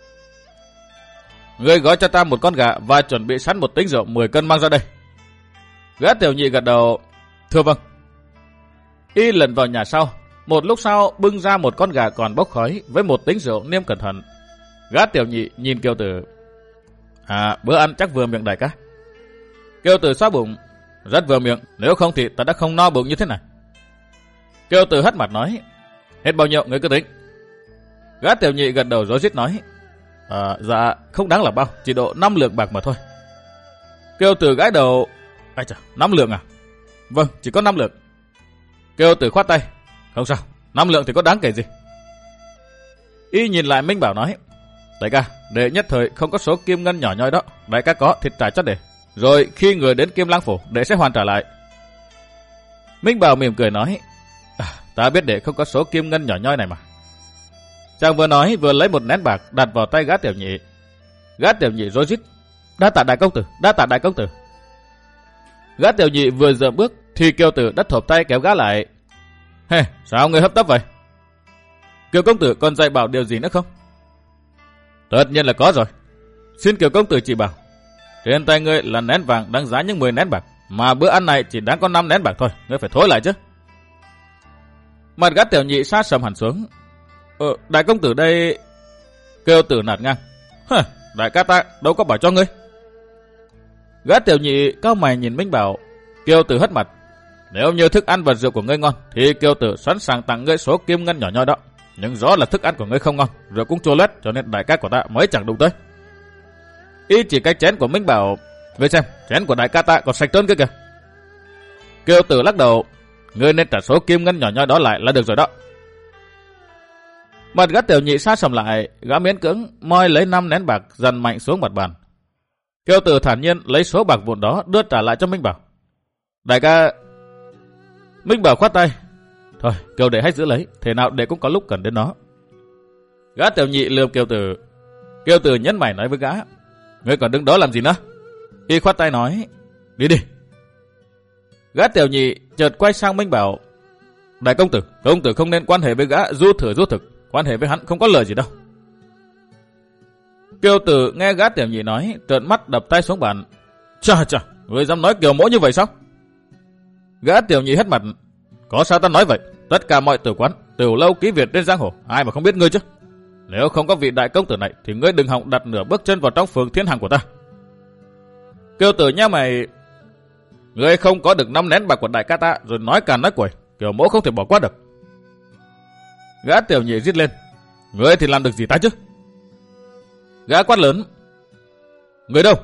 Ngươi gói cho ta một con gà và chuẩn bị sẵn một tính rượu 10 cân mang ra đây. Gã Tiểu Nhị gật đầu. Thưa vâng. Y lần vào nhà sau, một lúc sau bưng ra một con gà còn bốc khói với một tính rượu niêm cẩn thận. Gã Tiểu Nhị nhìn Kiều Tử. Bữa ăn chắc vừa miệng đại ca. Kiều Tử xoa bụng. Rất vừa miệng, nếu không thì ta đã không no bụng như thế này. Kiều Tử hất mặt nói. Hết bao nhiêu người cứ tính. Gã Tiểu Nhị gật đầu rối rít nói. Dạ không đáng là bao, chỉ độ 5 lượng bạc mà thôi. Kiều Tử gãi đầu. 5 lượng à? Vâng, chỉ có 5 lượng. Kiều Tử khoát tay. Không sao, 5 lượng thì có đáng kể gì. Y nhìn lại Minh Bảo nói. Đại ca, đệ nhất thời không có số kim ngân nhỏ nhoi đó, đại ca có thì trả cho đệ. Rồi khi người đến Kim Lăng phủ, đệ sẽ hoàn trả lại. Minh Bảo mỉm cười nói. Ta biết đệ không có số kim ngân nhỏ nhoi này mà. Chàng vừa nói vừa lấy một nén bạc đặt vào tay gã Tiểu Nhị. Gã Tiểu Nhị rối rít. Đa tạ đại công tử, đa tạ đại công tử. Gã Tiểu Nhị vừa dậm bước thì Kiều Tử đã thộp tay kéo gã lại. Sao người hấp tấp vậy? Kiều công tử còn dạy bảo điều gì nữa không? Tất nhiên là có rồi. Xin Kiều công tử chỉ bảo. Trên tay ngươi là nén vàng đáng giá những 10 nén bạc, mà bữa ăn này chỉ đáng có 5 nén bạc thôi, ngươi phải thối lại chứ. Mặt gã Tiểu Nhị sát sầm hẳn xuống. Đại công tử đây. Kiều Tử nạt ngang. Đại ca ta đâu có bảo cho ngươi. Gã Tiểu Nhị cau mày nhìn Minh Bảo. Kiều Tử hất mặt. Nếu như thức ăn và rượu của ngươi ngon, thì Kiều Tử sẵn sàng tặng ngươi số kim ngân nhỏ nhoi đó. Nhưng rõ là thức ăn của ngươi không ngon, rượu cũng chua lét, cho nên đại ca của ta mới chẳng đụng tới. Y chỉ cái chén của Minh Bảo, ngươi xem, chén của đại ca ta còn sạch hơn kia kìa. Kiều Tử lắc đầu, ngươi nên trả số kim ngân nhỏ nhoi đó lại là được rồi đó. Mặt gã Tiểu Nhị sát sầm lại, gã miễn cưỡng moi lấy 5 nén bạc dần mạnh xuống mặt bàn. Kiều Tử thản nhiên lấy số bạc vụn đó đưa trả lại cho Minh Bảo. Đại ca... Minh Bảo khoát tay. Thôi, Kiều đệ hãy giữ lấy, thế nào đệ cũng có lúc cần đến nó. Gã Tiểu Nhị lườm Kiều Tử. Kiều Tử nhấn mày nói với gã, ngươi còn đứng đó làm gì nữa? Y khoát tay nói, đi đi. Gã Tiểu Nhị chợt quay sang Minh Bảo, đại công tử không nên quan hệ với gã du thử du thực, quan hệ với hắn không có lời gì đâu. Kiều Tử nghe gã Tiểu Nhị nói, trợn mắt đập tay xuống bàn. Chà, ngươi dám nói Kiều mỗ như vậy sao? Gã Tiểu Nhị hất mặt, có sao ta nói vậy? Tất cả mọi tử quán, tiểu lâu ký Việt trên giang hồ, ai mà không biết ngươi chứ? Nếu không có vị đại công tử này, thì ngươi đừng hòng đặt nửa bước chân vào trong phường Thiên Hằng của ta. Kiều Tử nha mày, ngươi không có được 5 nén bạc của đại ca ta, rồi nói càn nói quẩy, Kiều mỗ không thể bỏ qua được. Gã Tiểu Nhị rít lên, ngươi thì làm được gì ta chứ? Gã quát lớn, người đâu?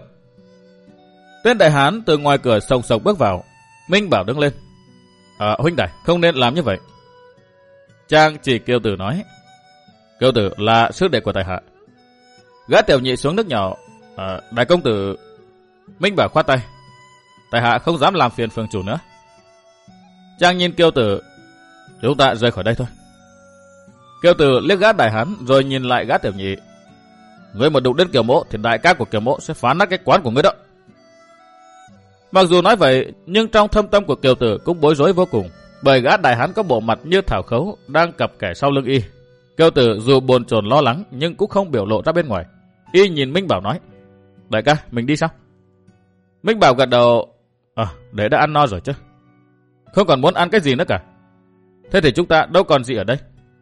Tên đại hán từ ngoài cửa sồng sồng bước vào. Minh Bảo đứng lên, huynh đài không nên làm như vậy. Chàng chỉ Kiều Tử nói, Kiều Tử là sư đệ của tại hạ. Gã Tiểu Nhị xuống nước nhỏ, đại công tử. Minh Bảo khoát tay, tại hạ không dám làm phiền phường chủ nữa. Chàng nhìn Kiều Tử, chúng ta rời khỏi đây thôi. Kiều Tử liếc gã đại hán rồi nhìn lại gã Tiểu Nhị, ngươi mà đụng đến Kiều mỗ thì đại ca của Kiều mỗ sẽ phá nát cái quán của ngươi đó. Mặc dù nói vậy, nhưng trong thâm tâm của Kiều Tử cũng bối rối vô cùng, bởi gã đại hán có bộ mặt như thảo khấu đang cặp kẻ sau lưng y. Kiều Tử dù bồn chồn lo lắng nhưng cũng không biểu lộ ra bên ngoài. Y nhìn Minh Bảo nói, đại ca, mình đi sao? Minh Bảo gật đầu, để đã ăn no rồi chứ, không còn muốn ăn cái gì nữa cả. Thế thì chúng ta đâu còn gì ở đây.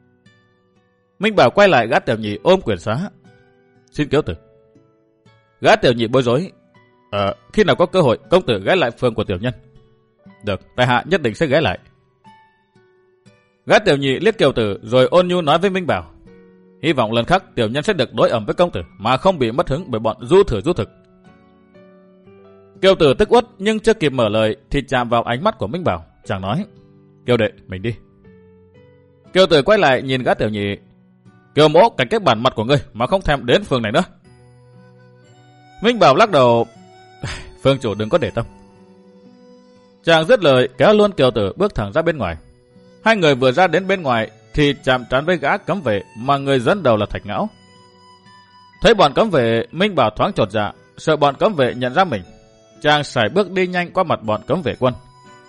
Minh Bảo quay lại gã Tiểu Nhị ôm quyển xá, xin Kiều Tử. Gã Tiểu Nhị bối rối, khi nào có cơ hội công tử ghé lại phường của tiểu nhân. Được, tại hạ nhất định sẽ ghé lại. Gã Tiểu Nhị liếc Kiều Tử rồi ôn nhu nói với Minh Bảo, hy vọng lần khác tiểu nhân sẽ được đối ẩm với công tử mà không bị mất hứng bởi bọn du thử du thực. Kiều Tử tức uất nhưng chưa kịp mở lời thì chạm vào ánh mắt của Minh Bảo, chàng nói, Kiều đệ, mình đi. Kiều Tử quay lại nhìn gã Tiểu Nhị, Kiều mỗ cảnh cái bản mặt của ngươi mà không thèm đến phường này nữa. Minh Bảo lắc đầu, phương chủ đừng có để tâm. Chàng dứt lời kéo luôn Kiều Tử bước thẳng ra bên ngoài. Hai người vừa ra đến bên ngoài thì chạm trán với gã cấm vệ mà người dẫn đầu là Thạch Ngão. Thấy bọn cấm vệ, Minh Bảo thoáng chột dạ, sợ bọn cấm vệ nhận ra mình. Chàng sải bước đi nhanh qua mặt bọn cấm vệ quân.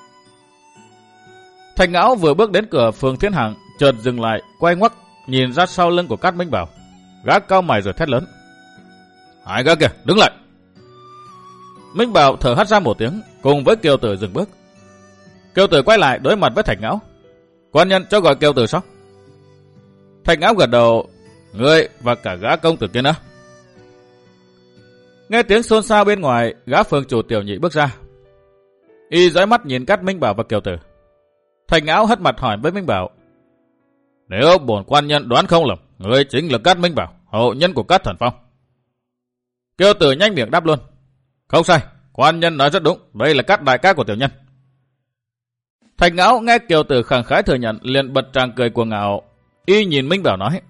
Thạch Ngão vừa bước đến cửa phường Thiên Hằng, chợt dừng lại, quay ngoắt nhìn ra sau lưng của các Minh Bảo. Gã cau mày rồi thét lớn, hai gã kìa, đứng lại. Minh Bảo thở hắt ra một tiếng, cùng với Kiều Tử dừng bước. Kiều Tử quay lại đối mặt với Thạch Ngão, quan nhân cho gọi Kiều Tử sao? Thạch Ngão gật đầu, ngươi và cả gã công tử kia nữa. Nghe tiếng xôn xao bên ngoài, gã phường chủ Tiểu Nhị bước ra. Y dõi mắt nhìn Cát Minh Bảo và Kiều Tử. Thạch Ngão hất mặt hỏi với Minh Bảo, nếu bổn quan nhân đoán không lầm, ngươi chính là Cát Minh Bảo, hậu nhân của Cát Thần Phong. Kiều Tử nhanh miệng đáp luôn, không sai, quan nhân nói rất đúng, đây là Cát đại ca của tiểu nhân. Thạch Ngão nghe Kiều Tử khẳng khái thừa nhận liền bật tràng cười cuồng ngạo. Y nhìn Minh Bảo nói,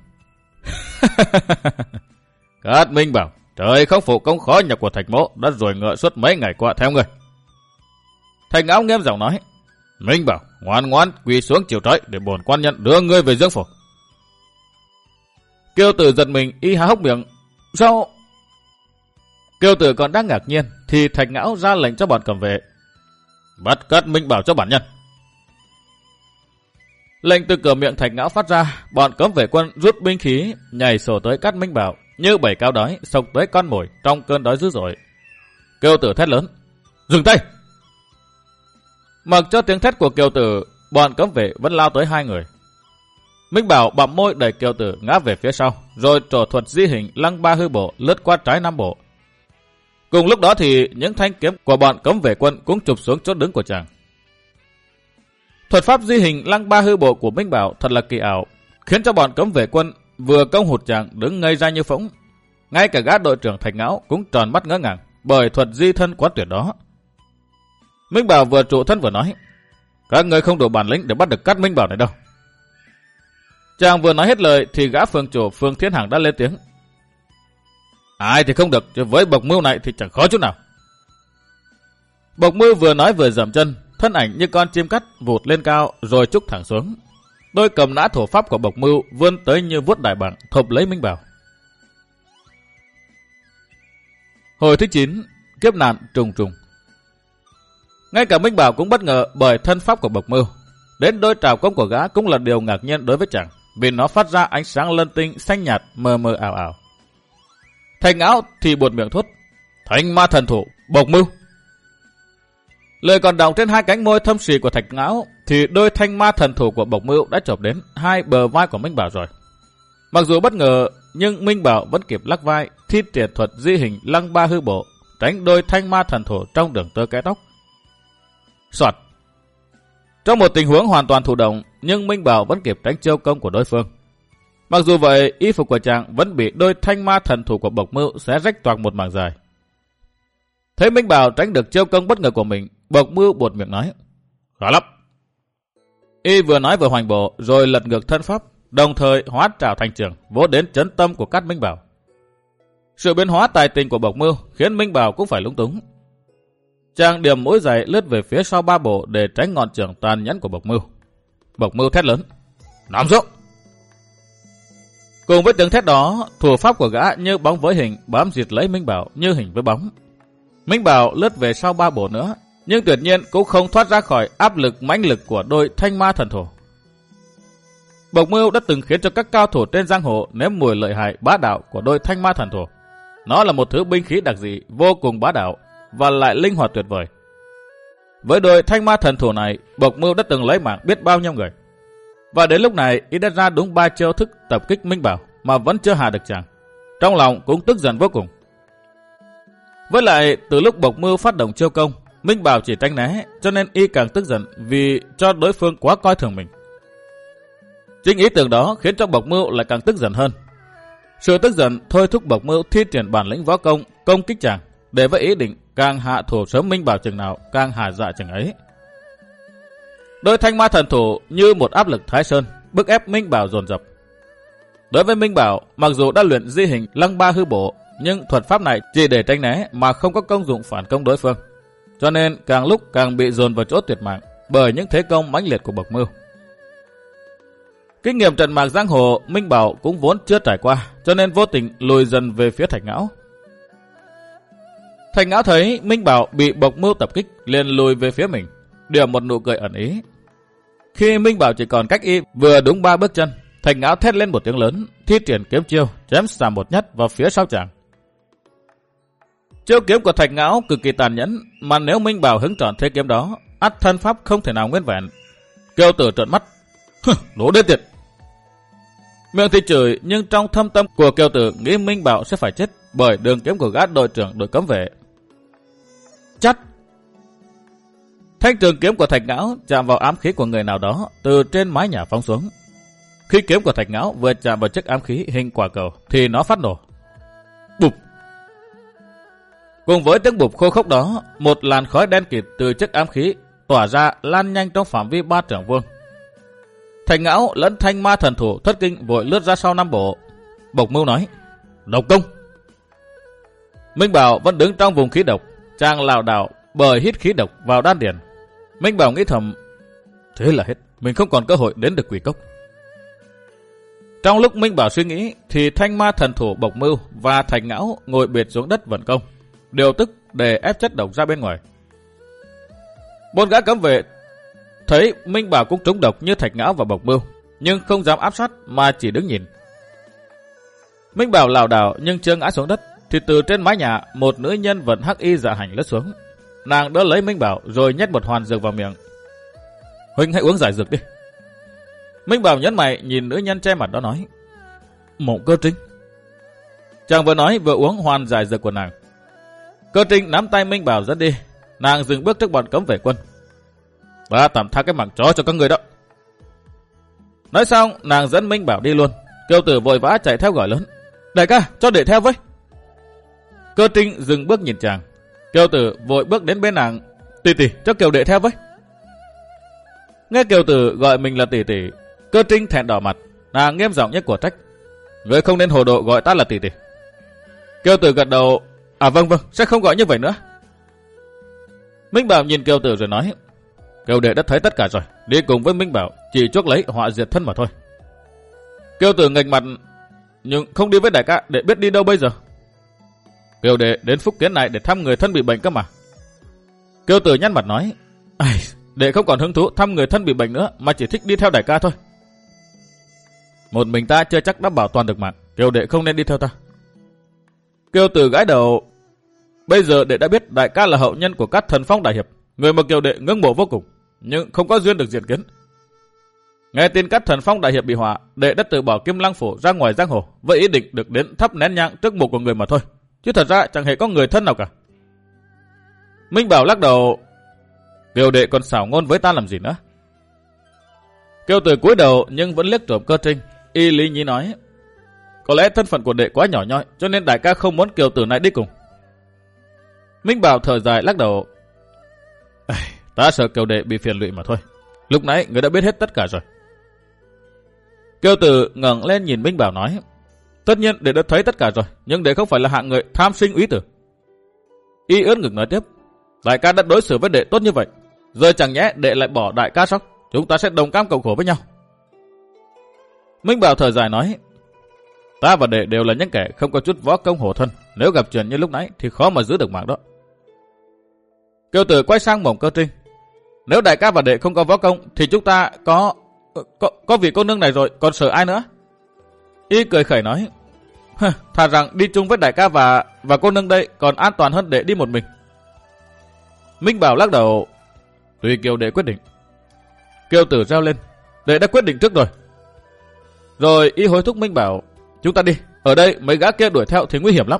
Cát Minh Bảo, trời không phụ công khó nhọc của Thạch mỗ đã rồi ngựa suốt mấy ngày qua theo người. Thạch Ngão nghiêm giọng nói, Minh Bảo, ngoan ngoãn quỳ xuống chịu trói để bổn quan nhân đưa ngươi về Dương Phủ. Kiều Tử giật mình, y há hốc miệng, sao? Kiều Tử còn đang ngạc nhiên thì Thạch Ngão ra lệnh cho bọn cầm vệ, bắt Cát Minh Bảo cho bản nhân. Lệnh từ cửa miệng Thạch Ngão phát ra, bọn cấm vệ quân rút binh khí nhảy sổ tới Cát Minh Bảo như bầy cáo đói xông tới con mồi trong cơn đói dữ dội. Kiều Tử thét lớn, dừng tay. Mặc cho tiếng thét của Kiều Tử, bọn cấm vệ vẫn lao tới hai người. Minh Bảo bặm môi đẩy Kiều Tử ngã về phía sau, rồi trổ thuật di hình lăng ba hư bộ lướt qua trái nam bộ. Cùng lúc đó thì những thanh kiếm của bọn cấm vệ quân cũng chụp xuống chốt đứng của chàng. Thuật pháp di hình lăng ba hư bộ của Minh Bảo thật là kỳ ảo, khiến cho bọn cấm vệ quân vừa công hụt chàng đứng ngây ra như phỗng. Ngay cả gã đội trưởng Thạch Ngão cũng tròn mắt ngỡ ngàng bởi thuật di thân quá tuyệt đó. Minh Bảo vừa trụ thân vừa nói, các người không đủ bản lĩnh để bắt được Cát Minh Bảo này đâu. Chàng vừa nói hết lời thì gã phường chủ Phương Thiên Hằng đã lên tiếng. Ai thì không được, chứ với Bộc Mưu này thì chẳng khó chút nào. Bộc Mưu vừa nói vừa dậm chân, thân ảnh như con chim cắt vụt lên cao rồi trúc thẳng xuống. Đôi cầm nã thổ pháp của Bộc Mưu vươn tới như vuốt đại bảng thộp lấy Minh Bảo. Hồi thứ 9, kiếp nạn trùng trùng. Ngay cả Minh Bảo cũng bất ngờ bởi thân pháp của Bộc Mưu. Đến đôi trảo công của gã cũng là điều ngạc nhiên đối với chàng, vì nó phát ra ánh sáng lân tinh xanh nhạt mờ mờ ảo ảo. Thạch Ngão thì buột miệng thốt, Thanh Ma Thần Thủ, Bộc Mưu. Lời còn đọng trên hai cánh môi thâm sỉ của Thạch Ngão thì đôi thanh ma thần thủ của Bộc Mưu đã chộp đến hai bờ vai của Minh Bảo rồi. Mặc dù bất ngờ nhưng Minh Bảo vẫn kịp lắc vai, thi triển thuật di hình lăng ba hư bộ, tránh đôi thanh ma thần thủ trong đường tơ kẽ tóc. Soạt. Trong một tình huống hoàn toàn thụ động, nhưng Minh Bảo vẫn kịp tránh chiêu công của đối phương. Mặc dù vậy, y phục của chàng vẫn bị đôi thanh ma thần thủ của Bộc Mưu xé rách toạc một mảng dài. Thấy Minh Bảo tránh được chiêu công bất ngờ của mình, Bộc Mưu buột miệng nói, khá lắm. Y vừa nói vừa hoành bộ rồi lật ngược thân pháp, đồng thời hóa trảo thành trường vỗ đến trấn tâm của Cát Minh Bảo. Sự biến hóa tài tình của Bộc Mưu khiến Minh Bảo cũng phải lúng túng. Chàng điểm mũi giày lướt về phía sau ba bộ để tránh ngọn trường tàn nhẫn của Bộc Mưu. Bộc Mưu thét lớn, nằm xuống. Cùng với tiếng thét đó, thủ pháp của gã như bóng với hình bám dịt lấy Minh Bảo như hình với bóng. Minh Bảo lướt về sau ba bộ nữa, nhưng tuyệt nhiên cũng không thoát ra khỏi áp lực mãnh lực của đôi thanh ma thần thủ. Bộc Mưu đã từng khiến cho các cao thủ trên giang hồ nếm mùi lợi hại bá đạo của đôi thanh ma thần thủ. Nó là một thứ binh khí đặc dị vô cùng bá đạo và lại linh hoạt tuyệt vời. Với đôi thanh ma thần thủ này, Bộc Mưu đã từng lấy mạng biết bao nhiêu người. Và đến lúc này, y đã ra đúng 3 chiêu thức tập kích Minh Bảo mà vẫn chưa hạ được chàng. Trong lòng cũng tức giận vô cùng. Với lại, từ lúc Bộc Mưu phát động chiêu công, Minh Bảo chỉ tránh né, cho nên y càng tức giận vì cho đối phương quá coi thường mình. Chính ý tưởng đó khiến cho Bộc Mưu lại càng tức giận hơn. Sự tức giận thôi thúc Bộc Mưu thi triển bản lĩnh võ công kích chàng, để với ý định càng hạ thủ sớm Minh Bảo chừng nào càng hạ dạ chừng ấy. Đôi thanh ma thần thủ như một áp lực thái sơn, bức ép Minh Bảo dồn dập. Đối với Minh Bảo, mặc dù đã luyện di hình lăng ba hư bộ, nhưng thuật pháp này chỉ để tránh né mà không có công dụng phản công đối phương. Cho nên càng lúc càng bị dồn vào chỗ tuyệt mạng bởi những thế công mãnh liệt của Bộc Mưu. Kinh nghiệm trận mạc giang hồ Minh Bảo cũng vốn chưa trải qua, cho nên vô tình lùi dần về phía Thạch Ngão. Thạch Ngão thấy Minh Bảo bị Bộc Mưu tập kích, liền lùi về phía mình, điểm một nụ cười ẩn ý. Khi Minh Bảo chỉ còn cách y vừa đúng 3 bước chân, Thạch Ngão thét lên một tiếng lớn, thi triển kiếm chiêu chém xả một nhát vào phía sau chàng. Chiêu kiếm của Thạch Ngão cực kỳ tàn nhẫn, mà nếu Minh Bảo hứng trọn thế kiếm đó, ắt thân pháp không thể nào nguyên vẹn. Kiêu Tử trợn mắt, lố đê tiệt. Miệng thì chửi, nhưng trong thâm tâm của Kiêu Tử nghĩ Minh Bảo sẽ phải chết bởi đường kiếm của gã đội trưởng đội cấm vệ. Chắt. Thanh trường kiếm của Thạch Ngão chạm vào ám khí của người nào đó từ trên mái nhà phóng xuống. Khi kiếm của Thạch Ngão vừa chạm vào chiếc ám khí hình quả cầu thì nó phát nổ. Bụp. Cùng với tiếng bụp khô khốc đó, một làn khói đen kịt từ chiếc ám khí tỏa ra lan nhanh trong phạm vi 3 trượng vuông. Thạch Ngão lẫn thanh ma thần thủ thất kinh vội lướt ra sau 5 bộ. Bộc Mưu nói, độc công. Minh Bảo vẫn đứng trong vùng khí độc, chàng lảo đảo bởi hít khí độc vào đan điền. Minh Bảo nghĩ thầm, thế là hết, mình không còn cơ hội đến được Quỷ Cốc. Trong lúc Minh Bảo suy nghĩ thì thanh ma thần thủ Bộc Mưu và Thạch Ngão ngồi bệt xuống đất vận công, điều tức để ép chất độc ra bên ngoài. 4 gã cấm vệ thấy Minh Bảo cũng trúng độc như Thạch Ngão và Bộc Mưu, nhưng không dám áp sát mà chỉ đứng nhìn. Minh Bảo lảo đảo nhưng chưa ngã xuống đất thì từ trên mái nhà một nữ nhân vận hắc y dạ hành lướt xuống. Nàng đỡ lấy Minh Bảo rồi nhét một hoàn dược vào miệng. Huynh hãy uống giải dược đi. Minh Bảo nhấn mày nhìn nữ nhân che mặt đó nói, Mộng Cơ Trinh. Chàng vừa nói vừa uống hoàn giải dược của nàng. Cơ Trinh nắm tay Minh Bảo dẫn đi. Nàng dừng bước trước bọn cấm vệ quân. Ta tạm tha cái mạng chó cho các người đó. Nói xong, nàng dẫn Minh Bảo đi luôn. Kiều Tử vội vã chạy theo gọi lớn. Đại ca, cho đệ theo với. Cơ Trinh dừng bước nhìn chàng. Kiều Tử vội bước đến bên nàng. Tỷ tỷ, cho Kiều đệ theo với. Nghe Kiều Tử gọi mình là tỷ tỷ, Cơ Trinh thẹn đỏ mặt. Nàng nghiêm giọng nhất của trách. Ngươi không nên hồ đồ gọi ta là tỷ tỷ. Kiều Tử gật đầu. À vâng, sẽ không gọi như vậy nữa. Minh Bảo nhìn Kiều Tử rồi nói. Kiều đệ đã thấy tất cả rồi, đi cùng với Minh Bảo chỉ chuốc lấy họa diệt thân mà thôi. Kiều Tử nghệch mặt. Nhưng không đi với đại ca, đệ biết đi đâu bây giờ? Kiều đệ đến Phúc Kiến này để thăm người thân bị bệnh cơ mà. Kiều Tử nhăn mặt nói. Đệ không còn hứng thú thăm người thân bị bệnh nữa, mà chỉ thích đi theo đại ca thôi. Một mình ta chưa chắc đã bảo toàn được mạng, Kiều đệ không nên đi theo ta. Kiều Tử gãi đầu. Bây giờ đệ đã biết đại ca là hậu nhân của các thần phong đại hiệp, người mà Kiều đệ ngưỡng mộ vô cùng, nhưng không có duyên được diện kiến. Nghe tin các thần phong đại hiệp bị họa, đệ đã từ bỏ Kim Lăng phủ ra ngoài giang hồ, với ý định được đến thắp nén nhang trước mộ của người mà thôi, chứ thật ra chẳng hề có người thân nào cả. Minh Bảo lắc đầu. Kiều đệ còn xảo ngôn với ta làm gì nữa? Kiều Tử cúi đầu nhưng vẫn liếc trộm Cơ Trinh. Y lý nhí nói. Có lẽ thân phận của đệ quá nhỏ nhoi, cho nên đại ca không muốn Kiều Tử này đi cùng. Minh Bảo thở dài lắc đầu. Ta sợ Kiều đệ bị phiền lụy mà thôi. Lúc nãy người đã biết hết tất cả rồi. Kiều Tử ngẩng lên nhìn Minh Bảo nói. Tất nhiên đệ đã thấy tất cả rồi, nhưng đệ không phải là hạng người tham sinh úy tử. Y ướt ngực nói tiếp. Đại ca đã đối xử với đệ tốt như vậy, giờ chẳng nhẽ đệ lại bỏ đại ca sao? Chúng ta sẽ đồng cam cộng khổ với nhau. Minh Bảo thở dài nói. Ta và đệ đều là những kẻ không có chút võ công hổ thân, nếu gặp chuyện như lúc nãy thì khó mà giữ được mạng đó. Kiều Tử quay sang mộng Cơ Trinh. Nếu đại ca và đệ không có võ công thì chúng ta có vị cô nương này rồi, còn sợ ai nữa? Y cười khẩy nói. Thà rằng đi chung với đại ca và cô nương đây còn an toàn hơn đệ đi một mình. Minh Bảo lắc đầu. Tùy Kiều đệ quyết định. Kiều Tử reo lên. Đệ đã quyết định trước rồi. Rồi Y hối thúc Minh Bảo. Chúng ta đi, ở đây mấy gã kia đuổi theo thì nguy hiểm lắm.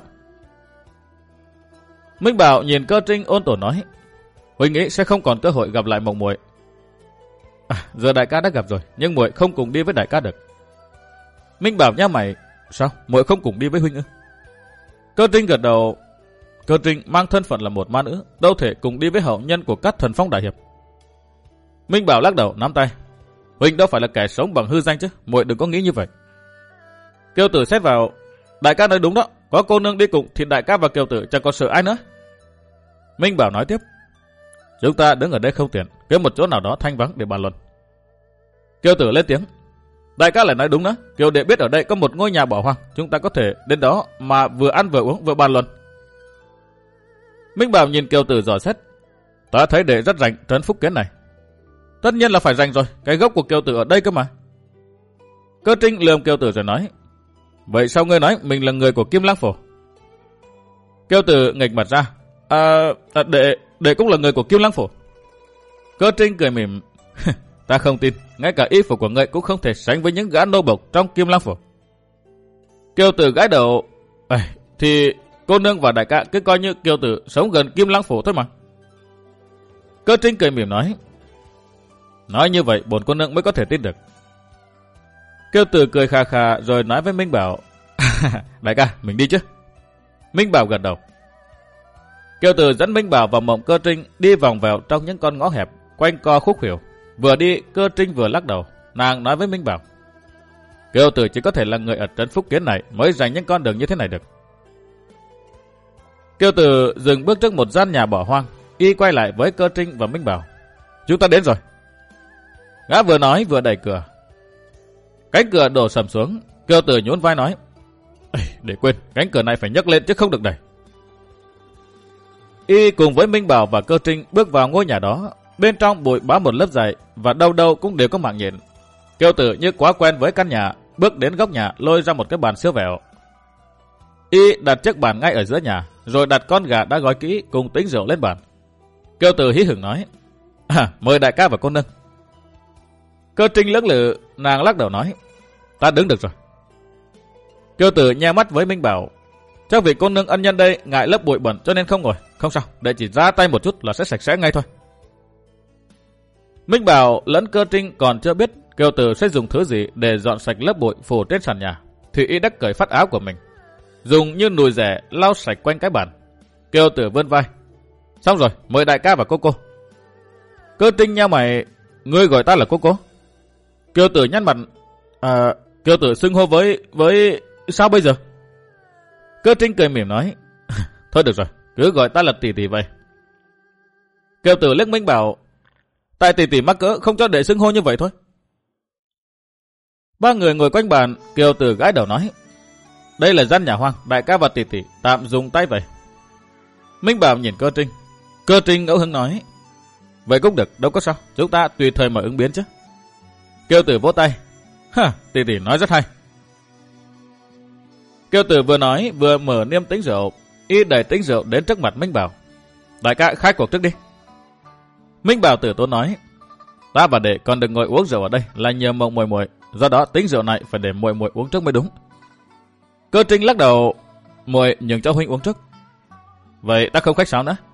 Minh Bảo nhìn Cơ Trinh ôn tồn nói. Huynh nghĩ sẽ không còn cơ hội gặp lại Mộng muội. Giờ đại ca đã gặp rồi, nhưng muội không cùng đi với đại ca được. Minh Bảo nhá mày. Sao, muội không cùng đi với huynh ư? Cơ Trinh gật đầu. Cơ Trinh mang thân phận là một ma nữ, đâu thể cùng đi với hậu nhân của các thần phong đại hiệp. Minh Bảo lắc đầu nắm tay. Huynh đâu phải là kẻ sống bằng hư danh chứ, muội đừng có nghĩ như vậy. Kiều Tử xét vào. Đại ca nói đúng đó, có cô nương đi cùng thì đại ca và Kiều Tử chẳng còn sợ ai nữa. Minh Bảo nói tiếp. Chúng ta đứng ở đây không tiện, kiếm một chỗ nào đó thanh vắng để bàn luận. Kiều Tử lên tiếng. Đại ca lại nói đúng nữa, Kiều đệ biết ở đây có một ngôi nhà bỏ hoang, chúng ta có thể đến đó mà vừa ăn vừa uống vừa bàn luận. Minh Bảo nhìn Kiều Tử dò xét. Ta thấy đệ rất rành trấn Phúc Kiến này. Tất nhiên là phải rành rồi, cái gốc của Kiều Tử ở đây cơ mà. Cơ Trinh lườm Kiều Tử rồi nói. Vậy sao ngươi nói mình là người của Kim Lăng phủ? Kiều Tử nghệch mặt ra. Đệ cũng là người của Kim Lăng phủ. Cơ Trinh cười mỉm. Ta không tin, ngay cả y phục của ngươi cũng không thể sánh với những gã nô bộc trong Kim Lăng phủ. Kiều Tử gãi đầu. Thì cô nương và đại ca cứ coi như Kiều Tử sống gần Kim Lăng phủ thôi mà. Cơ Trinh cười mỉm nói. Nói như vậy bổn cô nương mới có thể tin được. Kiều Tử cười khà khà rồi nói với Minh Bảo. Đại ca, mình đi chứ? Minh Bảo gật đầu. Kiều Tử dẫn Minh Bảo vào mộng Cơ Trinh đi vòng vèo trong những con ngõ hẹp, quanh co khúc khuỷu. Vừa đi, Cơ Trinh vừa lắc đầu. Nàng nói với Minh Bảo. Kiều Tử chỉ có thể là người ở trấn Phúc Kiến này mới rành những con đường như thế này được. Kiều Tử dừng bước trước một gian nhà bỏ hoang. Y quay lại với Cơ Trinh và Minh Bảo. Chúng ta đến rồi. Gã vừa nói vừa đẩy cửa. Cánh cửa đổ sầm xuống. Kiều Tử nhún vai nói. Để quên, cánh cửa này phải nhấc lên chứ không được đẩy. Y cùng với Minh Bảo và Cơ Trinh bước vào ngôi nhà đó. Bên trong bụi bám một lớp dày và đâu đâu cũng đều có mạng nhện. Kiều Tử như quá quen với căn nhà, bước đến góc nhà lôi ra một cái bàn siêu vẹo. Y đặt chiếc bàn ngay ở giữa nhà, rồi đặt con gà đã gói kỹ cùng tính rượu lên bàn. Kiều Tử hí hửng nói. Mời đại ca và cô nương. Cơ Trinh lưỡng lự, nàng lắc đầu nói. Ta đứng được rồi. Kiều Tử nhe mắt với Minh Bảo. Chắc vì cô nương ân nhân đây ngại lớp bụi bẩn cho nên không ngồi. Không sao, để chỉ ra tay một chút là sẽ sạch sẽ ngay thôi. Minh Bảo lẫn Cơ Trinh còn chưa biết Kiều Tử sẽ dùng thứ gì để dọn sạch lớp bụi phủ trên sàn nhà, thì y đã cởi phát áo của mình, dùng như nùi rẻ lau sạch quanh cái bàn. Kiều Tử vươn vai. Xong rồi, mời đại ca và cô. Cơ Trinh nheo mày, ngươi gọi ta là cô. Kiều Tử nhăn mặt. Kiều Tử xưng hô với sao bây giờ? Cơ Trinh cười mỉm nói. Thôi được rồi, cứ gọi ta là tỷ tỷ vậy. Kiều Tử liếc Minh Bảo. Tại tỷ tỷ mắc cỡ không cho đệ xưng hô như vậy thôi. Ba người ngồi quanh bàn, Kiều Tử gãi đầu nói. Đây là gian nhà hoang, đại ca và tỷ tỷ tạm dùng tay vậy. Minh Bảo nhìn Cơ Trinh. Cơ Trinh ngẫu hứng nói. Vậy cũng được, đâu có sao, chúng ta tùy thời mà ứng biến chứ. Kiều Tử vỗ tay. Tỷ tỷ nói rất hay. Kiều Tử vừa nói vừa mở niêm tĩnh rượu, y đẩy tĩnh rượu đến trước mặt Minh Bảo. Đại ca khai cuộc trước đi. Minh Bảo tử tốn nói. Ta và đệ còn đừng ngồi uống rượu ở đây là nhờ mộng muội muội, do đó tĩnh rượu này phải để muội muội uống trước mới đúng. Cơ Trinh lắc đầu. Muội nhường cho huynh uống trước. Vậy ta không khách sáo nữa.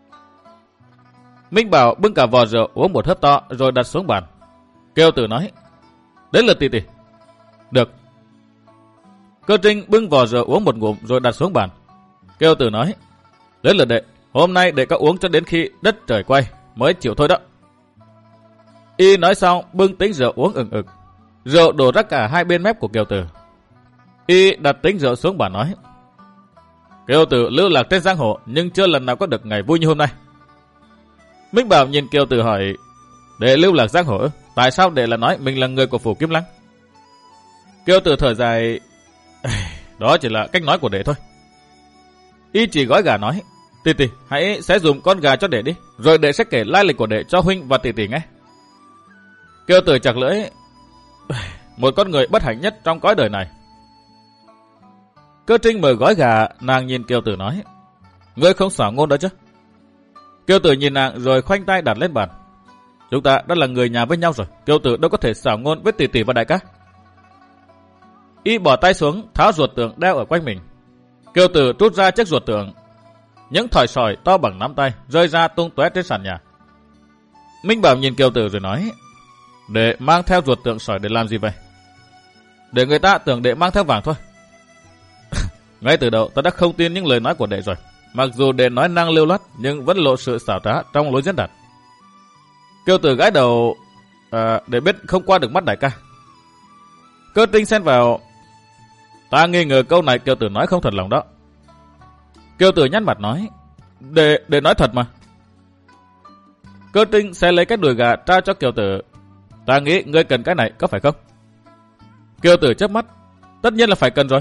Minh Bảo bưng cả vò rượu uống một hớp to rồi đặt xuống bàn. Kiều Tử nói. Đến lượt tỷ tỷ. Được. Cơ Trinh bưng vò rượu uống một ngụm rồi đặt xuống bàn. Kiều Tử nói. Đến lượt đệ. Hôm nay đệ có uống cho đến khi đất trời quay mới chịu thôi đó. Y nói xong bưng tĩnh rượu uống ừng ực. Rượu đổ ra cả hai bên mép của Kiều Tử. Y đặt tĩnh rượu xuống bàn nói. Kiều Tử lưu lạc trên giang hồ nhưng chưa lần nào có được ngày vui như hôm nay. Minh Bảo nhìn Kiều Tử hỏi. Đệ lưu lạc giang hồ, tại sao đệ là nói mình là người của phủ Kim Lăng? Kiều Tử thở dài. Đó chỉ là cách nói của đệ thôi. Y chỉ gói gà nói. Tỷ tỷ, hãy sẽ dùng con gà cho đệ đi, rồi đệ sẽ kể lai lịch của đệ cho huynh và tỷ tỷ nghe. Kiều Tử chặt lưỡi. Một con người bất hạnh nhất trong cõi đời này. Cơ Trinh mở gói gà, nàng nhìn Kiều Tử nói. Ngươi không xảo ngôn đó chứ? Kiều Tử nhìn nàng rồi khoanh tay đặt lên bàn. Chúng ta đã là người nhà với nhau rồi, Kiều Tử đâu có thể xảo ngôn với tỷ tỷ và đại ca. Y bỏ tay xuống, tháo ruột tượng đeo ở quanh mình. Kiều Tử trút ra chiếc ruột tượng. Những thỏi sỏi to bằng nắm tay rơi ra tung tóe trên sàn nhà. Minh Bảo nhìn Kiều Tử rồi nói. Đệ mang theo ruột tượng sỏi để làm gì vậy? Để người ta tưởng đệ mang theo vàng thôi. Ngay từ đầu ta đã không tin những lời nói của đệ rồi. Mặc dù đệ nói năng lưu loát nhưng vẫn lộ sự xảo trá trong lối diễn đạt. Kiều Tử gãi đầu. Để biết không qua được mắt đại ca. Cơ Trinh xen vào. Ta nghi ngờ câu này Kiều Tử nói không thật lòng đó. Kiều Tử nhăn mặt nói. Để nói thật mà. Cơ Trinh sẽ lấy cái đùi gà trao cho Kiều Tử. Ta nghĩ ngươi cần cái này có phải không? Kiều Tử chớp mắt. Tất nhiên là phải cần rồi.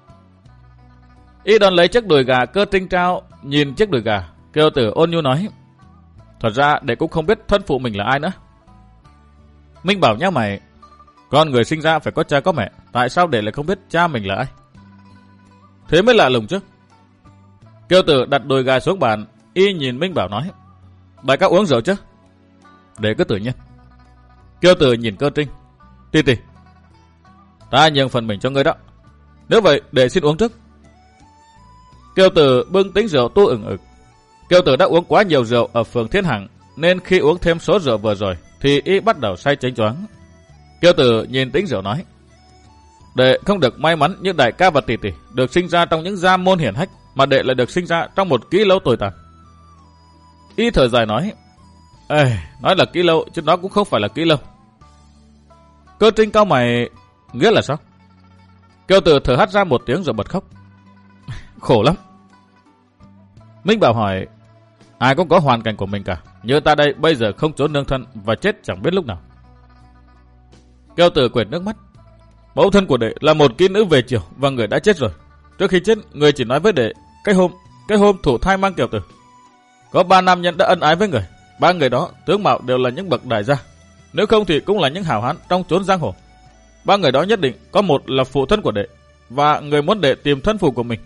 Y đón lấy chiếc đùi gà Cơ Trinh trao, nhìn chiếc đùi gà. Kiều Tử ôn nhu nói. Thật ra đệ cũng không biết thân phụ mình là ai nữa. Minh Bảo nhá mày. Con người sinh ra phải có cha có mẹ, tại sao đệ lại không biết cha mình là ai? Thế mới lạ lùng chứ. Kiều Tử đặt đùi gà xuống bàn, y nhìn Minh Bảo nói. Đại ca uống rượu chứ? Đệ cứ tự nhiên. Kiều Tử nhìn Cơ Trinh. Tỷ tỷ, ta nhường phần mình cho ngươi đó. Nếu vậy đệ xin uống trước. Kiều Tử bưng tĩnh rượu tu ửng ực. Kiều Tử đã uống quá nhiều rượu ở phường Thiên Hằng, nên khi uống thêm số rượu vừa rồi thì y bắt đầu say chánh choáng. Kiều Tử nhìn tĩnh rượu nói. Đệ không được may mắn như đại ca và tỷ tỷ được sinh ra trong những gia môn hiển hách, mà đệ lại được sinh ra trong một kỹ lâu tồi tàn. Y thở dài nói. Nói là kỹ lâu chứ nó cũng không phải là kỹ lâu. Cơ Trinh cau mày. Nghĩa là sao? Kiều Tử thở hắt ra một tiếng rồi bật khóc. Khổ lắm. Minh Bảo hỏi. Ai cũng có hoàn cảnh của mình cả, như ta đây bây giờ không trốn nương thân và chết chẳng biết lúc nào. Kiều Tử quệt nước mắt. Mẫu thân của đệ là một kỹ nữ về chiều và người đã chết rồi. Trước khi chết, người chỉ nói với đệ cái hôm thủ thai mang Kiều Tử. Có 3 nam nhân đã ân ái với người. 3 người đó tướng mạo đều là những bậc đại gia, nếu không thì cũng là những hảo hán trong chốn giang hồ. 3 người đó nhất định có một là phụ thân của đệ, và người muốn đệ tìm thân phụ của mình.